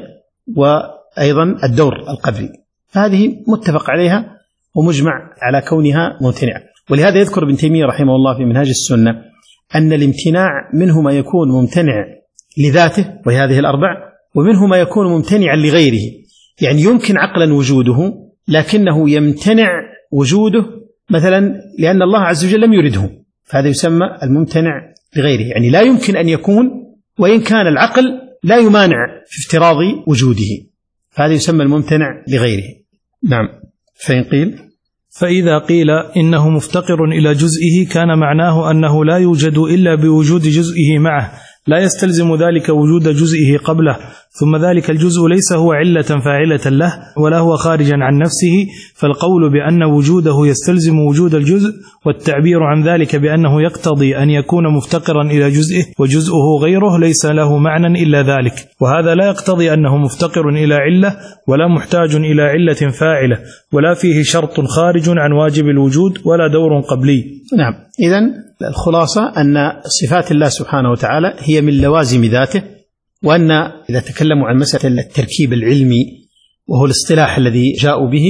وأيضا الدور القبلي، هذه متفق عليها ومجمع على كونها ممتنعة. ولهذا يذكر ابن تيمية رحمه الله في منهاج السنة أن الامتناع منه ما يكون ممتنع لذاته وهي هذه الأربع، ومنه ما يكون ممتنعا لغيره، يعني يمكن عقلا وجوده لكنه يمتنع وجوده مثلا لأن الله عز وجل لم يرده، فهذا يسمى الممتنع لغيره. يعني لا يمكن أن يكون وإن كان العقل لا يمانع في افتراض وجوده، فهذا يسمى الممتنع لغيره. نعم. فإن قيل فإذا قيل إنه مفتقر إلى جزئه كان معناه أنه لا يوجد إلا بوجود جزئه معه، لا يستلزم ذلك وجود جزئه قبله، ثم ذلك الجزء ليس هو علة فاعلة له ولا هو خارجا عن نفسه، فالقول بأن وجوده يستلزم وجود الجزء والتعبير عن ذلك بأنه يقتضي أن يكون مفتقرا إلى جزئه وجزءه غيره ليس له معنى إلا ذلك، وهذا لا يقتضي أنه مفتقر إلى علة ولا محتاج إلى علة فاعلة ولا فيه شرط خارج عن واجب الوجود ولا دور قبلي. نعم. إذن الخلاصة أن صفات الله سبحانه وتعالى هي من لوازم ذاته، وأن إذا تكلموا عن مسألة التركيب العلمي وهو الاصطلاح الذي جاءوا به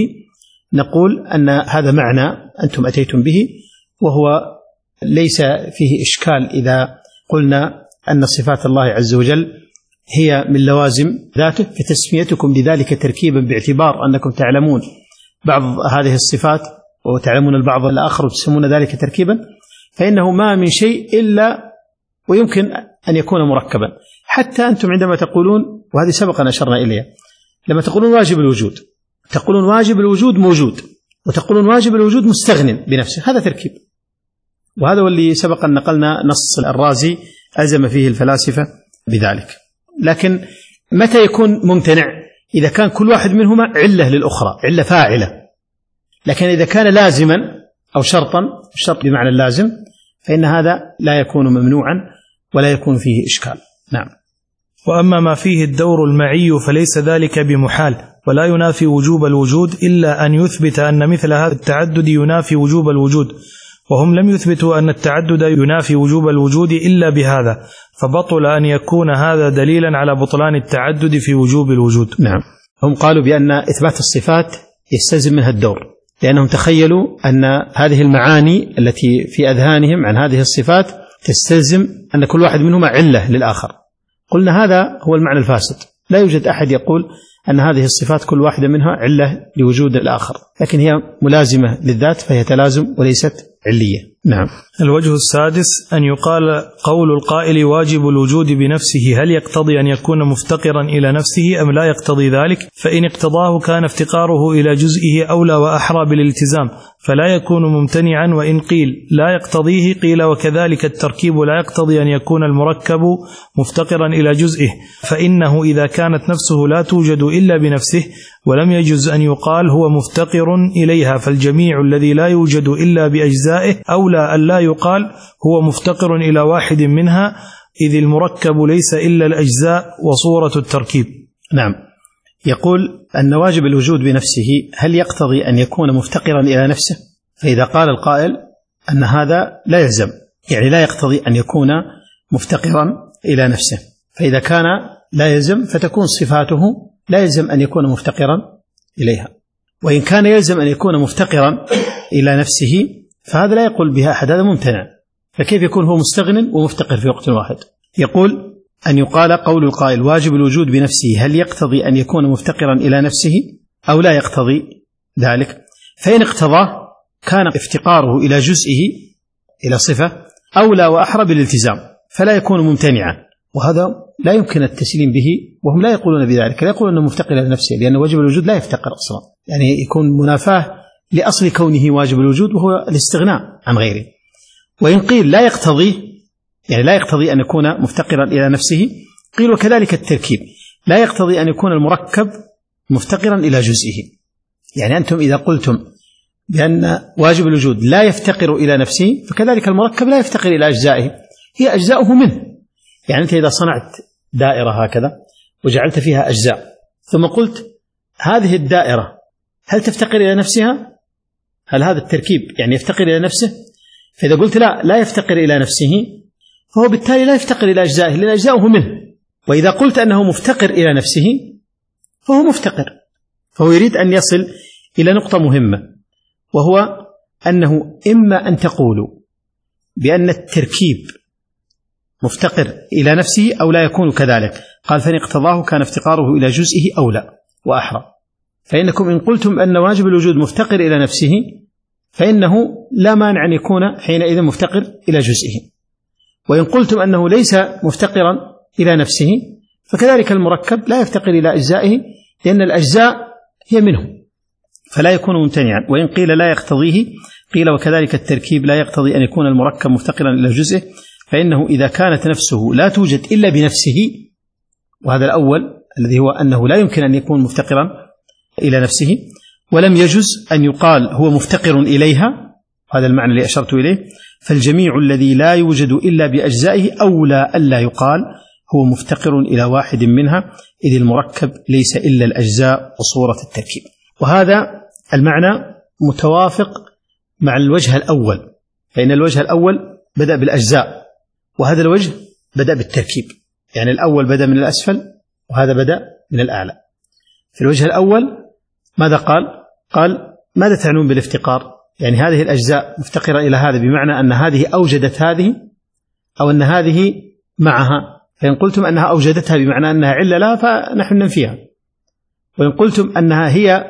نقول أن هذا معنى أنتم أتيتم به، وهو ليس فيه إشكال إذا قلنا أن صفات الله عز وجل هي من لوازم ذاته، فتسميتكم لذلك تركيبا باعتبار أنكم تعلمون بعض هذه الصفات وتعلمون البعض الآخر وتسمون ذلك تركيبا، فإنه ما من شيء إلا ويمكن أن يكون مركبا. حتى أنتم عندما تقولون، وهذه سبقا أشرنا إليها، لما تقولون واجب الوجود تقولون واجب الوجود موجود، وتقولون واجب الوجود مستغن بنفسه، هذا تركيب، وهذا هو اللي سبقا نقلنا نص الرازي أزم فيه الفلاسفة بذلك. لكن متى يكون ممتنع؟ إذا كان كل واحد منهما علة للأخرى، علة فاعلة. لكن إذا كان لازما أو شرطا، الشرط بمعنى اللازم، فإن هذا لا يكون ممنوعا ولا يكون فيه إشكال. نعم. وأما ما فيه الدور المعي فليس ذلك بمحال ولا ينافي وجوب الوجود إلا أن يثبت أن مثل هذا التعدد ينافي وجوب الوجود، وهم لم يثبتوا أن التعدد ينافي وجوب الوجود إلا بهذا، فبطل أن يكون هذا دليلا على بطلان التعدد في وجوب الوجود. نعم. هم قالوا بأن إثبات الصفات يستلزم منها الدور، لأنهم تخيلوا أن هذه المعاني التي في أذهانهم عن هذه الصفات تستلزم أن كل واحد منهما علة للآخر. قلنا هذا هو المعنى الفاسد، لا يوجد أحد يقول أن هذه الصفات كل واحدة منها علة لوجود الآخر، لكن هي ملازمة للذات فهي تلازم وليست علية. نعم. الوجه السادس أن يقال قول القائل واجب الوجود بنفسه هل يقتضي أن يكون مفتقرا إلى نفسه أم لا يقتضي ذلك؟ فإن اقتضاه كان افتقاره إلى جزئه أولى وأحرى بالالتزام فلا يكون ممتنعا، وإن قيل لا يقتضيه قيل وكذلك التركيب لا يقتضي أن يكون المركب مفتقرا إلى جزئه، فإنه إذا كانت نفسه لا توجد إلا بنفسه ولم يجوز أن يقال هو مفتقر إليها، فالجميع الذي لا يوجد إلا بأجزائه أولى أولى أن لا يقال هو مفتقر إلى واحد منها، إذ المركب ليس إلا الأجزاء وصورة التركيب. نعم، يقول أن واجب الوجود بنفسه هل يقتضي أن يكون مفتقرا إلى نفسه؟ فإذا قال القائل أن هذا لا يلزم، يعني لا يقتضي أن يكون مفتقرا إلى نفسه، فإذا كان لا يلزم فتكون صفاته لا يلزم أن يكون مفتقرا إليها، وإن كان يلزم أن يكون مفتقرا إلى نفسه فهذا لا يقول بها أحد، هذا ممتنع. فكيف يكون هو مستغن ومفتقر في وقت واحد؟ يقول أن يقال قول القائل واجب الوجود بنفسه هل يقتضي أن يكون مفتقرا إلى نفسه أو لا يقتضي ذلك؟ فإن اقتضاه كان افتقاره إلى جزئه إلى صفة أولى وأحرى بالالتزام، فلا يكون ممتنعا، وهذا لا يمكن التسليم به، وهم لا يقولون بذلك، لا يقولون أنه مفتقر إلى نفسه، لأن واجب الوجود لا يفتقر أصلا، يعني يكون منافاة لأصل كونه واجب الوجود وهو الاستغناء عن غيره. وإن قيل لا يقتضي، يعني لا يقتضي أن يكون مفتقرا إلى نفسه، قيل وكذلك التركيب لا يقتضي أن يكون المركب مفتقرا إلى جزئه. يعني أنتم إذا قلتم بأن واجب الوجود لا يفتقر إلى نفسه فكذلك المركب لا يفتقر إلى أجزائه، هي أجزاؤه منه. يعني أنت إذا صنعت دائرة هكذا وجعلت فيها أجزاء ثم قلت هذه الدائرة هل تفتقر إلى نفسها؟ هل هذا التركيب يعني يفتقر إلى نفسه؟ فإذا قلت لا لا يفتقر إلى نفسه فهو بالتالي لا يفتقر إلى أجزائه، لأن أجزاؤه منه. وإذا قلت أنه مفتقر إلى نفسه فهو مفتقر، فهو يريد أن يصل إلى نقطة مهمة، وهو أنه إما أن تقولوا بأن التركيب مفتقر إلى نفسه أو لا يكون كذلك. قال فإن اقتضاه كان افتقاره إلى جزئه أولى وأحرى. فإنكم إن قلتم أن واجب الوجود مفتقر إلى نفسه فإنه لا مانع أن يكون حينئذ مفتقر إلى جزئه، وإن قلتم أنه ليس مفتقرا إلى نفسه فكذلك المركب لا يفتقر إلى أجزائه، لأن الأجزاء هي منه، فلا يكون ممتنعا. وإن قيل لا يقتضيه قيل وكذلك التركيب لا يقتضي أن يكون المركب مفتقرا إلى جزئه، فإنه إذا كانت نفسه لا توجد إلا بنفسه، وهذا الأول الذي هو أنه لا يمكن أن يكون مفتقرا إلى نفسه، ولم يجز أن يقال هو مفتقر إليها، هذا المعنى اللي أشرت إليه، فالجميع الذي لا يوجد إلا بأجزائه أولى ألا يقال هو مفتقر إلى واحد منها، إذ المركب ليس إلا الأجزاء وصورة التركيب. وهذا المعنى متوافق مع الوجه الأول، فإن الوجه الأول بدأ بالأجزاء، وهذا الوجه بدأ بالتركيب، يعني الأول بدأ من الأسفل وهذا بدأ من الأعلى. في الوجه الأول ماذا قال؟ قال ماذا تعنون بالافتقار؟ يعني هذه الأجزاء مفتقرة إلى هذا بمعنى أن هذه أوجدت هذه أو أن هذه معها، فإن قلتم أنها أوجدتها بمعنى أنها علة لها فنحن ننفيها، وإن قلتم أنها هي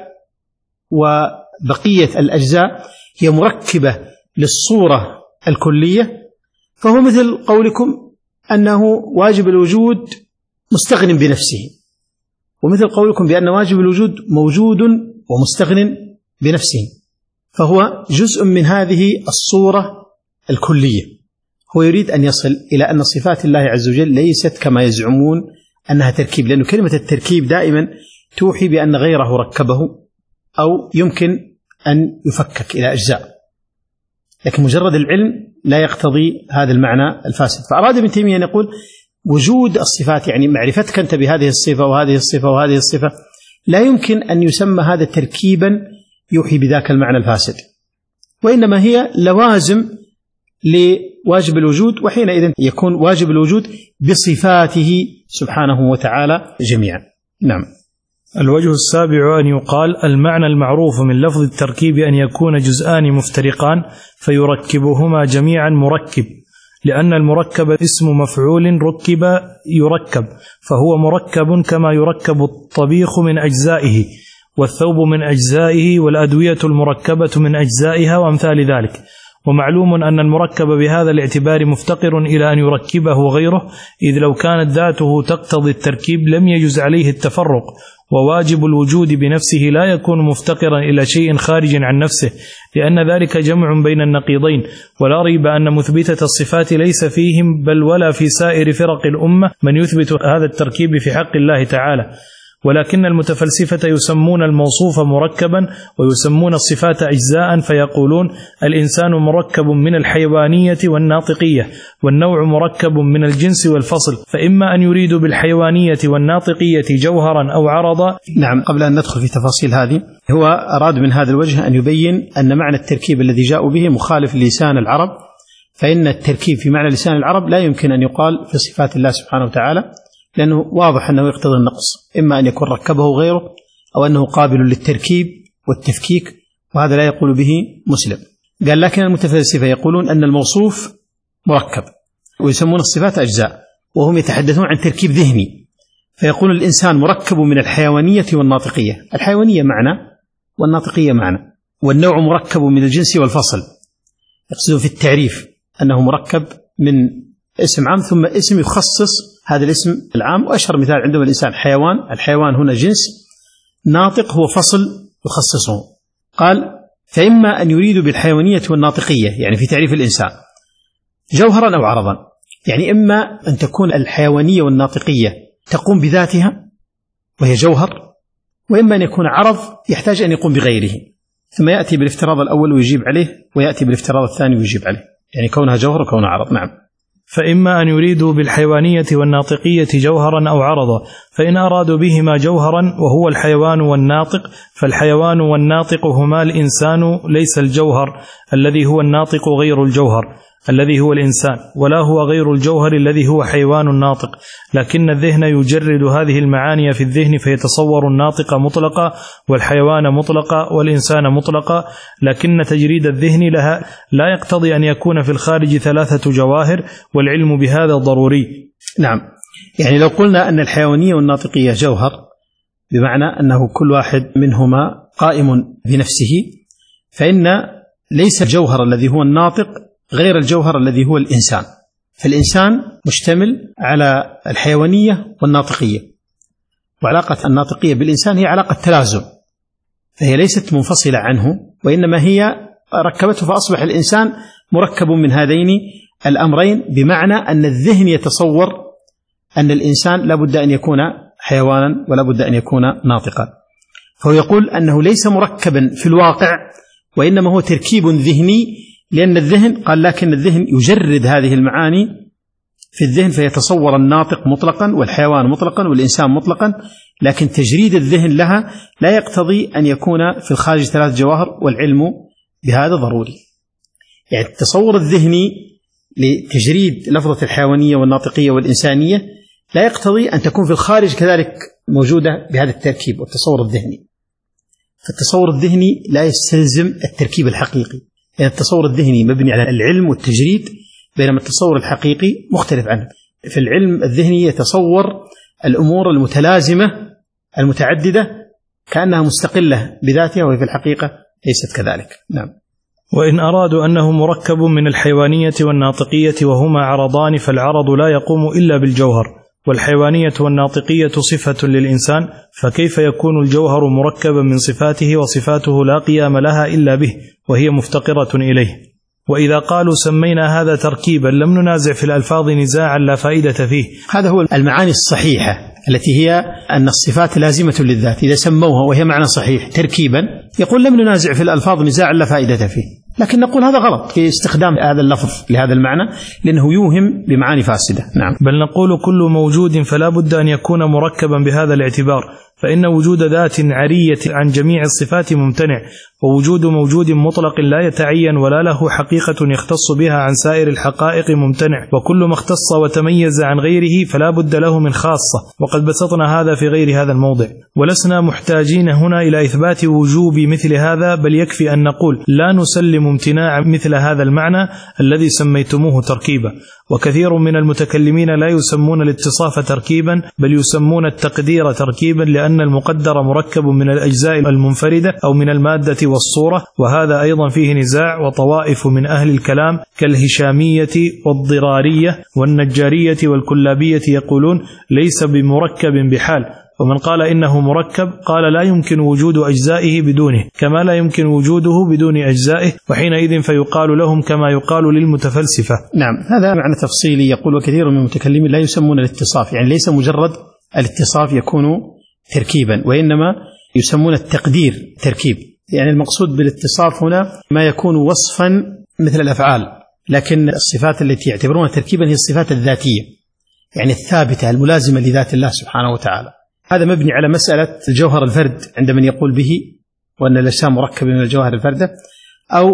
وبقية الأجزاء هي مركبة للصورة الكلية فهو مثل قولكم أنه واجب الوجود مستغن بنفسه، ومثل قولكم بأن واجب الوجود موجود ومستغن بنفسه، فهو جزء من هذه الصورة الكلية. هو يريد أن يصل إلى أن صفات الله عز وجل ليست كما يزعمون أنها تركيب، لأن كلمة التركيب دائما توحي بأن غيره ركبه أو يمكن أن يفكك إلى أجزاء، لكن مجرد العلم لا يقتضي هذا المعنى الفاسد. فأراد ابن تيمية أن يقول وجود الصفات، يعني معرفتك أنت بهذه الصفة وهذه الصفة وهذه الصفة، لا يمكن أن يسمى هذا تركيبا يوحي بذاك المعنى الفاسد، وإنما هي لوازم لواجب الوجود، وحينئذ يكون واجب الوجود بصفاته سبحانه وتعالى جميعا. نعم. الوجه السابع أن يقال المعنى المعروف من لفظ التركيب أن يكون جزءان مفترقان فيركبهما جميعا مركب، لأن المركب اسم مفعول ركب يركب، فهو مركب كما يركب الطبيخ من أجزائه والثوب من أجزائه والأدوية المركبة من أجزائها وأمثال ذلك. ومعلوم أن المركب بهذا الاعتبار مفتقر إلى أن يركبه غيره، إذ لو كانت ذاته تقتضي التركيب لم يجز عليه التفرق. وواجب الوجود بنفسه لا يكون مفتقرا إلى شيء خارج عن نفسه، لأن ذلك جمع بين النقيضين. ولا ريب أن مثبتة الصفات ليس فيهم بل ولا في سائر فرق الأمة من يثبت هذا التركيب في حق الله تعالى. ولكن المتفلسفة يسمون الموصوف مركبا ويسمون الصفات أجزاء، فيقولون الإنسان مركب من الحيوانية والناطقية، والنوع مركب من الجنس والفصل، فإما أن يريدوا بالحيوانية والناطقية جوهرا أو عرضا. نعم، قبل أن ندخل في تفاصيل هذه، هو أراد من هذا الوجه أن يبين أن معنى التركيب الذي جاءوا به مخالف للسان العرب، فإن التركيب في معنى لسان العرب لا يمكن أن يقال في صفات الله سبحانه وتعالى، لأنه واضح أنه يقتضي النقص، إما أن يكون ركبه غيره أو أنه قابل للتركيب والتفكيك، وهذا لا يقول به مسلم. قال لكن المتفلسفة يقولون أن الموصوف مركب ويسمون الصفات أجزاء، وهم يتحدثون عن تركيب ذهني، فيقول الإنسان مركب من الحيوانية والناطقية، الحيوانية معنى والناطقية معنى، والنوع مركب من الجنس والفصل، يقصدون في التعريف أنه مركب من اسم عام ثم اسم يخصص هذا الاسم العام. وأشهر مثال عندهم الإنسان حيوان، الحيوان هنا جنس، ناطق هو فصل يخصصه. قال فإما أن يريدوا بالحيوانية والناطقية يعني في تعريف الإنسان جوهرا أو عرضا، يعني إما أن تكون الحيوانية والناطقية تقوم بذاتها وهي جوهر، وإما أن يكون عرض يحتاج أن يقوم بغيره، ثم يأتي بالافتراض الأول ويجيب عليه، ويأتي بالافتراض الثاني ويجيب عليه، يعني كونها جوهر وكونها عرض. نعم. فإما أن يريدوا بالحيوانية والناطقية جوهرا أو عرضا، فإن أرادوا بهما جوهرا وهو الحيوان والناطق، فالحيوان والناطق هما الإنسان ليس الجوهر الذي هو الناطق غير الجوهر الذي هو الإنسان، ولا هو غير الجوهر الذي هو حيوان ناطق، لكن الذهن يجرد هذه المعاني في الذهن فيتصور الناطق مطلقا والحيوان مطلقا والإنسان مطلقا، لكن تجريد الذهن لها لا يقتضي أن يكون في الخارج ثلاثة جواهر، والعلم بهذا ضروري. نعم، يعني لو قلنا أن الحيوانية والناطقية جوهر، بمعنى أنه كل واحد منهما قائم بنفسه، فإن ليس الجوهر الذي هو الناطق غير الجوهر الذي هو الإنسان، فالإنسان مشتمل على الحيوانية والناطقية، وعلاقة الناطقية بالإنسان هي علاقة تلازم، فهي ليست منفصلة عنه، وإنما هي ركبته، فأصبح الإنسان مركب من هذين الأمرين، بمعنى أن الذهن يتصور أن الإنسان لا بد أن يكون حيوانا ولا بد أن يكون ناطقا، فهو يقول أنه ليس مركبا في الواقع، وإنما هو تركيب ذهني، لأن الذهن قال لكن الذهن يجرد هذه المعاني في الذهن فيتصور الناطق مطلقا والحيوان مطلقا والإنسان مطلقا، لكن تجريد الذهن لها لا يقتضي أن يكون في الخارج ثلاث جواهر، والعلم بهذا ضروري. يعني التصور الذهني لتجريد لفظة الحيوانية والناطقية والإنسانية لا يقتضي أن تكون في الخارج كذلك موجودة بهذا التركيب والتصور الذهني، فالتصور الذهني لا يستلزم التركيب الحقيقي، يعني التصور الذهني مبني على العلم والتجريد، بينما التصور الحقيقي مختلف عنه. في العلم الذهني يتصور الأمور المتلازمة المتعددة كأنها مستقلة بذاتها، وهي في الحقيقة ليست كذلك. نعم. وإن أرادوا أنه مركب من الحيوانية والناطقية وهما عرضان، فالعرض لا يقوم إلا بالجوهر، والحيوانية والناطقية صفة للإنسان، فكيف يكون الجوهر مركبا من صفاته وصفاته لا قيام لها إلا به وهي مفتقرة إليه؟ وإذا قالوا سمينا هذا تركيبا لم ننازع في الألفاظ نزاعا لا فائدة فيه. هذا هو المعاني الصحيحة التي هي أن الصفات لازمة للذات، إذا سموها وهي معنى صحيح تركيبا يقول لم ننازع في الألفاظ نزاعا لا فائدة فيه، لكن نقول هذا غلط في استخدام هذا اللفظ لهذا المعنى لأنه يوهم بمعاني فاسدة. نعم. بل نقول كل موجود فلا بد أن يكون مركبا بهذا الاعتبار، فإن وجود ذات عرية عن جميع الصفات ممتنع، ووجود موجود مطلق لا يتعين ولا له حقيقة يختص بها عن سائر الحقائق ممتنع، وكل ما اختص وتميز عن غيره فلا بد له من خاصة، وقد بسطنا هذا في غير هذا الموضع، ولسنا محتاجين هنا إلى إثبات وجوب مثل هذا، بل يكفي أن نقول لا نسلم امتناع مثل هذا المعنى الذي سميتموه تركيبا. وكثير من المتكلمين لا يسمون الاتصاف تركيبا، بل يسمون التقدير تركيبا، لأن المقدر مركب من الأجزاء المنفردة أو من المادة والصورة، وهذا أيضا فيه نزاع. وطوائف من أهل الكلام كالهشامية والضرارية والنجارية والكلابية يقولون ليس بمركب بحال، ومن قال إنه مركب قال لا يمكن وجود أجزائه بدونه، كما لا يمكن وجوده بدون أجزائه، وحينئذ فيقال لهم كما يقال للمتفلسفة. نعم، هذا معنى تفصيلي. يقول وكثير من المتكلمين لا يسمون الاتصاف، يعني ليس مجرد الاتصاف يكون تركيبا، وإنما يسمون التقدير تركيب. يعني المقصود بالاتصاف هنا ما يكون وصفا مثل الأفعال، لكن الصفات التي يعتبرونها تركيبا هي الصفات الذاتية، يعني الثابتة الملازمة لذات الله سبحانه وتعالى. هذا مبني على مسألة الجوهر الفرد عند من يقول به، وأن الأجسام مركبة من الجوهر الفردة أو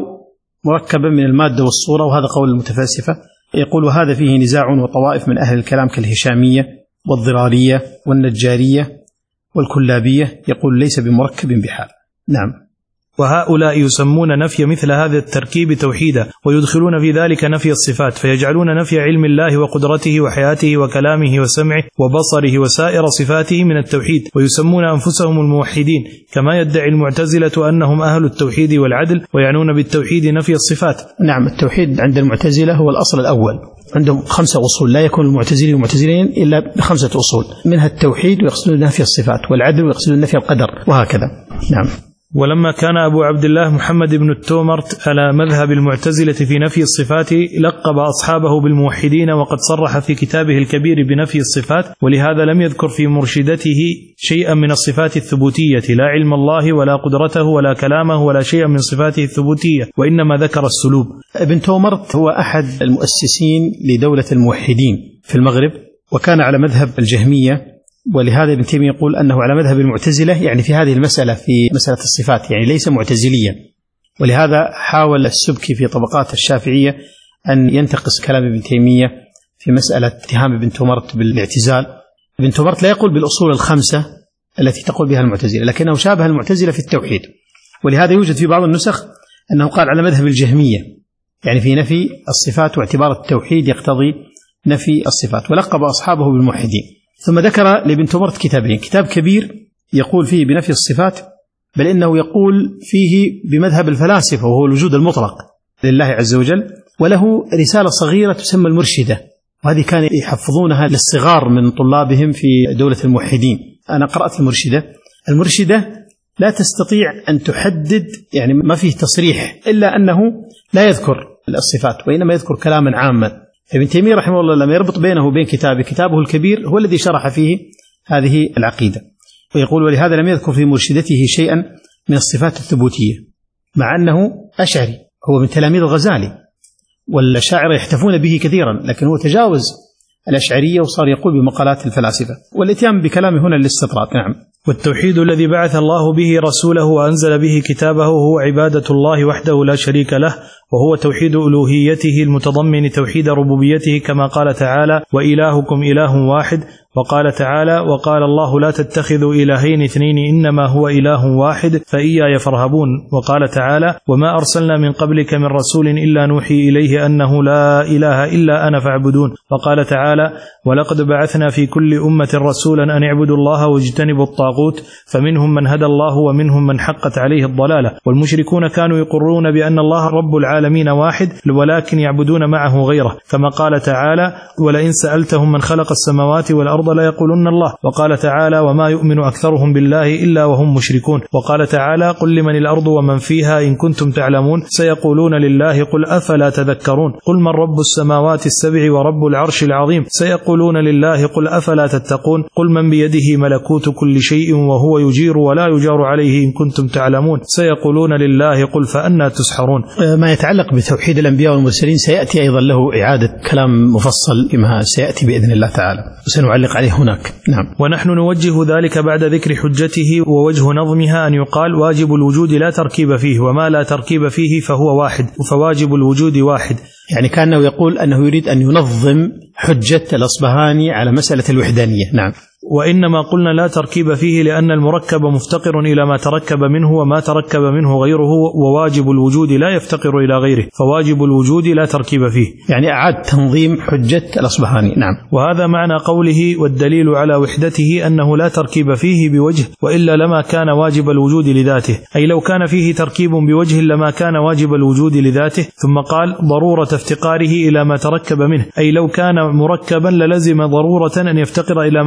مركبة من المادة والصورة، وهذا قول المتفلسفة. يقول وهذا فيه نزاع وطوائف من أهل الكلام كالهشامية والضرارية والنجارية والكلابية يقول ليس بمركب بحال. نعم. وهؤلاء يسمون نفي مثل هذا التركيب توحيدا، ويدخلون في ذلك نفي الصفات، فيجعلون نفي علم الله وقدرته وحياته وكلامه وسمعه وبصره وسائر صفاته من التوحيد، ويسمون أنفسهم الموحدين، كما يدعي المعتزلة أنهم أهل التوحيد والعدل، ويعنون بالتوحيد نفي الصفات. نعم، التوحيد عند المعتزلة هو الأصل الأول، عندهم خمسة أصول، لا يكون المعتزلين المعتزلين إلا بخمسة أصول، منها التوحيد ويقصدون نفي الصفات، والعدل ويقصدون نفي القدر، وهكذا. نعم. ولما كان أبو عبد الله محمد بن التومرت على مذهب المعتزلة في نفي الصفات لقب أصحابه بالموحدين، وقد صرح في كتابه الكبير بنفي الصفات، ولهذا لم يذكر في مرشدته شيئا من الصفات الثبوتية، لا علم الله ولا قدرته ولا كلامه ولا شيئا من صفاته الثبوتية، وإنما ذكر السلوب. ابن تومرت هو أحد المؤسسين لدولة الموحدين في المغرب، وكان على مذهب الجهمية، ولهذا ابن تيمية يقول أنه على مذهب المعتزلة، يعني في هذه المسألة في مسألة الصفات، يعني ليس معتزليا. ولهذا حاول السبكي في طبقات الشافعية أن ينتقص كلام ابن تيمية في مسألة اتهام ابن تومرت بالاعتزال. ابن تومرت لا يقول بالأصول الخمسة التي تقول بها المعتزلة، لكنه شابه المعتزلة في التوحيد، ولهذا يوجد في بعض النسخ أنه قال على مذهب الجهمية، يعني في نفي الصفات، واعتبار التوحيد يقتضي نفي الصفات، ولقب أصحابه بالموحدين. ثم ذكر لابن تومرت كتابين، كتاب كبير يقول فيه بنفي الصفات، بل إنه يقول فيه بمذهب الفلاسفة وهو الوجود المطلق لله عز وجل، وله رسالة صغيرة تسمى المرشدة، وهذه كان يحفظونها للصغار من طلابهم في دولة الموحدين. أنا قرأت المرشدة. المرشدة لا تستطيع أن تحدد، يعني ما فيه تصريح إلا أنه لا يذكر الصفات، وإنما يذكر كلاما عاما. ابن تيمية رحمه الله لما يربط بينه وبين كتابه، كتابه الكبير هو الذي شرح فيه هذه العقيدة، ويقول ولهذا لم يذكر في مرشدته شيئا من الصفات الثبوتية، مع أنه أشعري، هو من تلاميذ الغزالي، والأشاعرة يحتفون به كثيرا، لكن هو تجاوز الأشعرية وصار يقول بمقالات الفلاسفة، والاتيان بكلامه هنا للاستطراد. نعم. والتوحيد الذي بعث الله به رسوله وأنزل به كتابه هو عبادة الله وحده لا شريك له، وهو توحيد ألوهيته المتضمن توحيد ربوبيته، كما قال تعالى وإلهكم إله واحد، وقال تعالى وقال الله لا تتخذوا إلهين اثنين إنما هو إله واحد فإياي فارهبون، وقال تعالى وما أرسلنا من قبلك من رسول إلا نوحي إليه أنه لا إله إلا أنا فاعبدون، وقال تعالى ولقد بعثنا في كل أمة رسولا أن اعبدوا الله واجتنبوا الطاغوت فمنهم من هدى الله ومنهم من حقت عليه الضلالة، والمشركون كانوا يقرون بأن الله رب العالمين واحد ولكن يعبدون معه غيره، كما قال تعالى ولئن سألتهم من خلق السماوات والأرض لا يقولون الله، وقال تعالى وما يؤمن أكثرهم بالله إلا وهم مشركون، وقال تعالى قل لمن الأرض ومن فيها إن كنتم تعلمون سيقولون لله قل أفلا تذكرون، قل من رب السماوات السبع ورب العرش العظيم سيقولون لله قل أفلا تتقون، قل من بيده ملكوت كل شيء وهو يجير ولا يجار عليه إن كنتم تعلمون سيقولون لله قل فأنا تسحرون. ما يتعلق بتوحيد الأنبياء والمرسلين سيأتي أيضا له إعادة كلام مفصل فيما سيأتي بإذن الله تعالى، وسنعلق عليه هناك. نعم. ونحن نوجه ذلك بعد ذكر حجته، ووجه نظمها أن يقال واجب الوجود لا تركيب فيه، وما لا تركيب فيه فهو واحد، فواجب الوجود واحد. يعني كأنه يقول أنه يريد أن ينظم حجة الأصبهاني على مسألة الوحدانية. نعم. وإنما قلنا لا تركيب فيه لأن المركب مفتقر إلى ما تركب منه، وما تركب منه غيره، وواجب الوجود لا يفتقر إلى غيره، فواجب الوجود لا تركيب فيه. يعني أعاد تنظيم حجة الأصبهاني. نعم. وهذا معنى قوله والدليل على وحدته أنه لا تركيب فيه بوجه، وإلا لما كان واجب الوجود لذاته، أي لو كان فيه تركيب بوجه لما كان واجب الوجود لذاته. ثم قال ضرورة افتقاره إلى ما تركب منه، أي لو كان مركبا للزم ضرورة أن يفتقر إلى ما تركب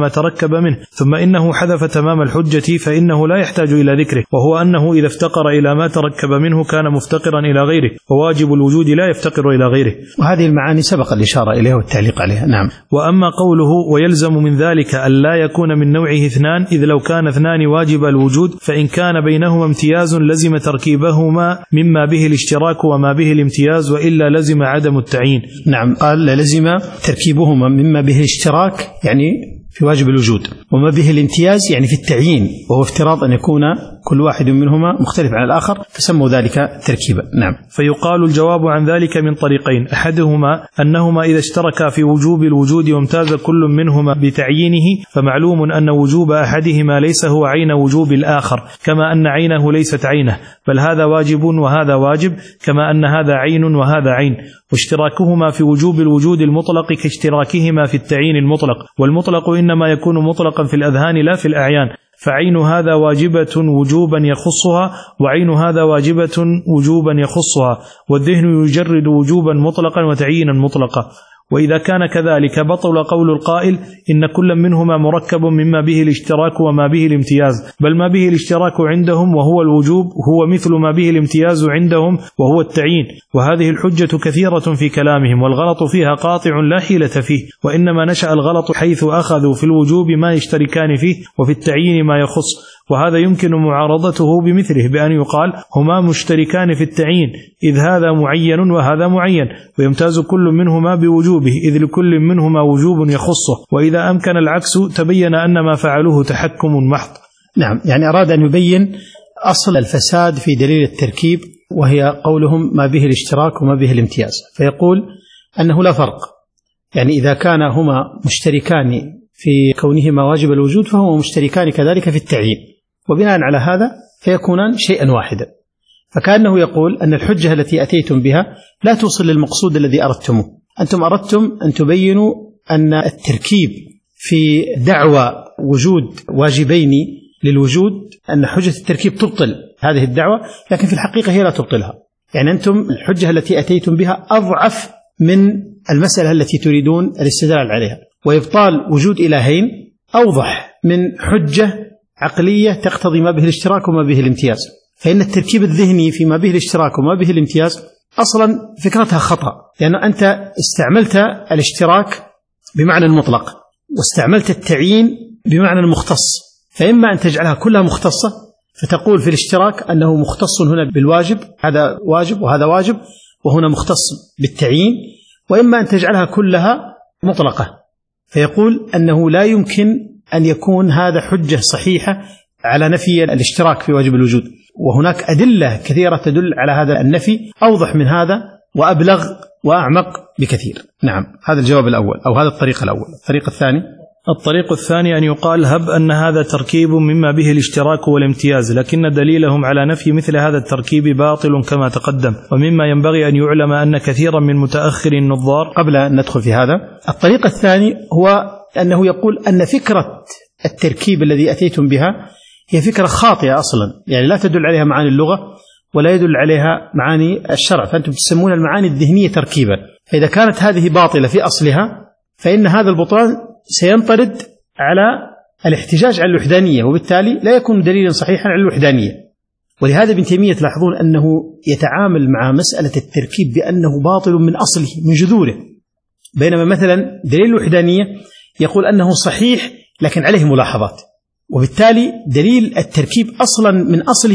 تركب منه. ثم إنه حذف تمام الحجة فإنه لا يحتاج إلى ذكره، وهو أنه إذا افتقر إلى ما تركب منه كان مفتقرا إلى غيره، وواجب الوجود لا يفتقر إلى غيره. وهذه المعاني سبق الإشارة إليها والتعليق عليها. نعم. وأما قوله ويلزم من ذلك أن لا يكون من نوعه اثنان، إذ لو كان اثنان واجب الوجود فإن كان بينهما امتياز لزم تركيبهما مما به الاشتراك وما به الامتياز، وإلا لزم عدم التعيين. نعم، قال لزم تركيبهما مما به الاشتراك يعني في واجب الوجود، وما به الامتياز يعني في التعيين، وهو افتراض أن يكون كل واحد منهما مختلف عن الآخر فسموا ذلك تركيبا. نعم. فيقال الجواب عن ذلك من طريقين، أحدهما أنهما إذا اشتركا في وجوب الوجود وامتاز كل منهما بتعيينه فمعلوم أن وجوب أحدهما ليس هو عين وجوب الآخر، كما أن عينه ليست عينه، بل هذا واجب وهذا واجب، كما أن هذا عين وهذا عين. واشتراكهما في وجوب الوجود المطلق كاشتراكهما في التعيين المطلق، والمطلق إنما يكون مطلقا في الأذهان لا في الأعيان، فعين هذا واجبة وجوبا يخصها، وعين هذا واجبة وجوبا يخصها، والذهن يجرد وجوبا مطلقا وتعيينا مطلقا. وإذا كان كذلك بطل قول القائل إن كل منهما مركب مما به الاشتراك وما به الامتياز، بل ما به الاشتراك عندهم وهو الوجوب هو مثل ما به الامتياز عندهم وهو التعيين. وهذه الحجة كثيرة في كلامهم، والغلط فيها قاطع لا حيلة فيه، وإنما نشأ الغلط حيث أخذوا في الوجوب ما يشتركان فيه وفي التعيين ما يخص، وهذا يمكن معارضته بمثله بأن يقال هما مشتركان في التعيين إذ هذا معين وهذا معين، ويمتاز كل منهما بوجوبه إذ لكل منهما وجوب يخصه، وإذا أمكن العكس تبين أن ما فعلوه تحكم محض. نعم، يعني أراد أن يبين أصل الفساد في دليل التركيب، وهي قولهم ما به الاشتراك وما به الامتياز، فيقول أنه لا فرق، يعني إذا كان هما مشتركان في كونهما واجب الوجود فهما مشتركان كذلك في التعيين، وبناء على هذا فيكونان شيئا واحدا. فكأنه يقول أن الحجة التي أتيتم بها لا توصل للمقصود الذي أردتموه. أنتم أردتم أن تبينوا أن التركيب في دعوى وجود واجبين للوجود، أن حجة التركيب تبطل هذه الدعوة، لكن في الحقيقة هي لا تبطلها. يعني أنتم الحجة التي أتيتم بها أضعف من المسألة التي تريدون الاستدلال عليها، وإبطال وجود إلهين أوضح من حجة عقلية تقتضي ما به الاشتراك وما به الامتياز. فإن التركيب الذهني فيما به الاشتراك وما به الامتياز أصلا فكرتها خطأ، لأن يعني أنت استعملت الاشتراك بمعنى المطلق واستعملت التعيين بمعنى المختص، فإما أن تجعلها كلها مختصة فتقول في الاشتراك أنه مختص هنا بالواجب، هذا واجب وهذا واجب، وهنا مختص بالتعيين، وإما أن تجعلها كلها مطلقة، فيقول أنه لا يمكن أن يكون هذا حجة صحيحة على نفي الاشتراك في واجب الوجود، وهناك أدلة كثيرة تدل على هذا النفي أوضح من هذا وأبلغ وأعمق بكثير. نعم، هذا الجواب الأول أو هذا الطريق الأول. الطريق الثاني الطريق الثاني أن يقال هب أن هذا تركيب مما به الاشتراك والامتياز، لكن دليلهم على نفي مثل هذا التركيب باطل كما تقدم. ومما ينبغي أن يعلم أن كثيرا من متأخر النظار قبل أن ندخل في هذا، الطريق الثاني هو أنه يقول أن فكرة التركيب الذي أتيتم بها هي فكرة خاطئة أصلا، يعني لا تدل عليها معاني اللغة ولا يدل عليها معاني الشرع، فأنتم تسمون المعاني الذهنية تركيبا. فإذا كانت هذه باطلة في أصلها فإن هذا البطلان سينطرد على الاحتجاج على الوحدانية، وبالتالي لا يكون دليلا صحيحا على الوحدانية. ولهذا ابن تيمية تلاحظون أنه يتعامل مع مسألة التركيب بأنه باطل من أصله من جذوره، بينما مثلا دليل الوحدانية يقول أنه صحيح لكن عليه ملاحظات. وبالتالي دليل التركيب أصلا من أصله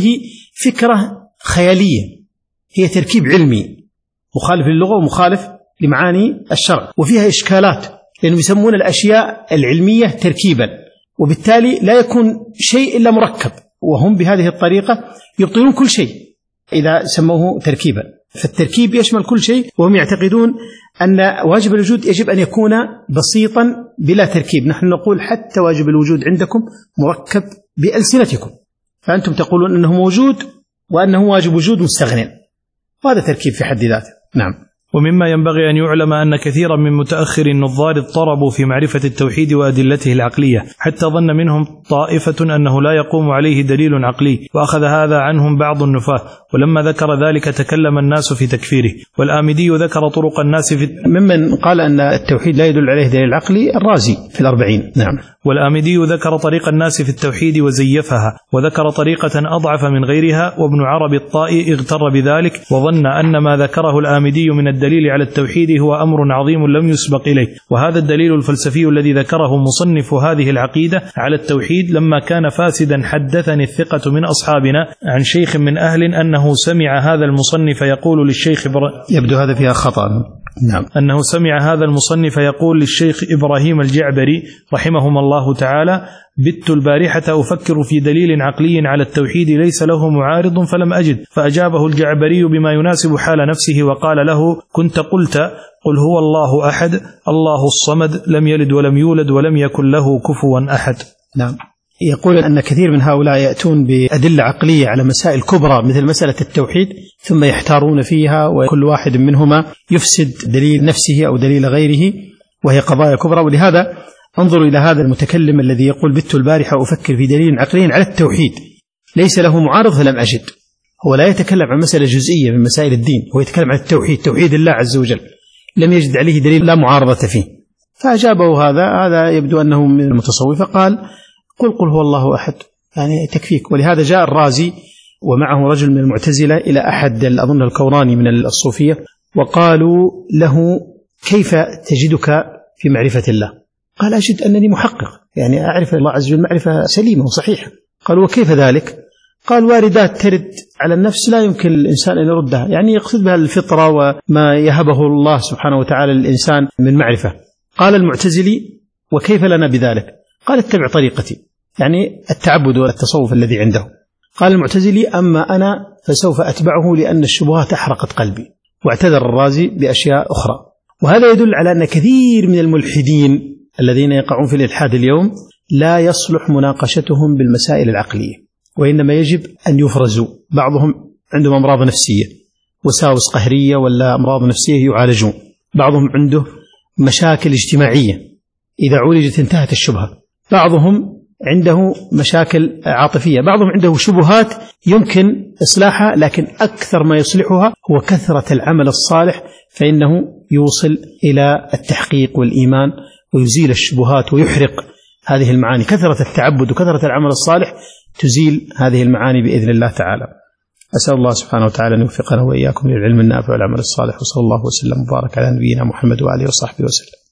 فكرة خيالية، هي تركيب علمي مخالف للغة ومخالف لمعاني الشرع، وفيها إشكالات لأنه يسمون الأشياء العلمية تركيبا، وبالتالي لا يكون شيء إلا مركب، وهم بهذه الطريقة يبطلون كل شيء إذا سموه تركيبا. فالتركيب يشمل كل شيء، وهم يعتقدون أن واجب الوجود يجب أن يكون بسيطا بلا تركيب. نحن نقول حتى واجب الوجود عندكم مركب بألسنتكم، فأنتم تقولون أنه موجود وأنه واجب وجود مستغنٍ، وهذا تركيب في حد ذاته. نعم. ومما ينبغي أن يعلم أن كثيرا من متأخر النظار اضطربوا في معرفة التوحيد وأدلته العقلية، حتى ظن منهم طائفة أنه لا يقوم عليه دليل عقلي، وأخذ هذا عنهم بعض النفاة، ولما ذكر ذلك تكلم الناس في تكفيره. والآمدي ذكر طرق الناس في ممن قال أن التوحيد لا يدل عليه دليل عقلي الرازي في الأربعين. نعم. والآمدي ذكر طريق الناس في التوحيد وزيفها، وذكر طريقة أضعف من غيرها، وابن عربي الطائي اغتر بذلك وظن أن ما ذكره الآمدي من الدليل على التوحيد هو أمر عظيم لم يسبق إليه. وهذا الدليل الفلسفي الذي ذكره مصنف هذه العقيدة على التوحيد لما كان فاسدا حدثني الثقة من أصحابنا عن شيخ من أهل أنه سمع هذا المصنف يقول للشيخ إبراهيم، يبدو هذا فيها خطأ. نعم. أنه سمع هذا المصنف يقول للشيخ إبراهيم الجعبري رحمهما الله تعالى: بت البارحة أفكر في دليل عقلي على التوحيد ليس له معارض فلم أجد، فأجابه الجعبري بما يناسب حال نفسه وقال له: كنت قلت قل هو الله أحد الله الصمد لم يلد ولم يولد ولم يكن له كفوا أحد. نعم. يقول أن كثير من هؤلاء يأتون بأدلة عقلية على مسائل كبرى مثل مسألة التوحيد ثم يحتارون فيها، وكل واحد منهما يفسد دليل نفسه أو دليل غيره، وهي قضايا كبرى. ولهذا انظروا إلى هذا المتكلم الذي يقول: بت البارحة أفكر في دليل عقلي على التوحيد ليس له معارض فلم أجد. هو لا يتكلم عن مسألة جزئية من مسائل الدين، هو يتكلم عن التوحيد، توحيد الله عز وجل، لم يجد عليه دليل لا معارضة فيه. فأجابه هذا هذا يبدو أنه من المتصوفة، قال: قل قل هو الله أحد، يعني تكفيك. ولهذا جاء الرازي ومعه رجل من المعتزلة إلى أحد أظن الكوراني من الصوفية، وقالوا له: كيف تجدك في معرفة الله؟ قال: أجد أنني محقق، يعني أعرف الله عز وجل معرفة سليمة وصحيحة. قالوا: وكيف ذلك؟ قال: واردات ترد على النفس لا يمكن الإنسان أن يردها، يعني يقصد بها الفطرة وما يهبه الله سبحانه وتعالى للإنسان من معرفة. قال المعتزلي: وكيف لنا بذلك؟ قال: اتبع طريقتي، يعني التعبد والتصوف الذي عنده. قال المعتزلي: أما أنا فسوف أتبعه لأن الشبهات أحرقت قلبي. واعتذر الرازي بأشياء أخرى. وهذا يدل على أن كثير من الملحدين الذين يقعون في الإلحاد اليوم لا يصلح مناقشتهم بالمسائل العقلية، وإنما يجب أن يفرزوا. بعضهم عندهم أمراض نفسية، وساوس قهرية ولا أمراض نفسية يعالجون، بعضهم عنده مشاكل اجتماعية إذا عولجت انتهت الشبهة، بعضهم عنده مشاكل عاطفية، بعضهم عنده شبهات يمكن إصلاحها، لكن أكثر ما يصلحها هو كثرة العمل الصالح، فإنه يوصل إلى التحقيق والإيمان ويزيل الشبهات ويحرق هذه المعاني. كثرة التعبد وكثرة العمل الصالح تزيل هذه المعاني بإذن الله تعالى. أسأل الله سبحانه وتعالى أن يوفقنا وإياكم للعلم النافع والعمل الصالح، وصلى الله وسلم وبارك على نبينا محمد وآله وصحبه وسلم.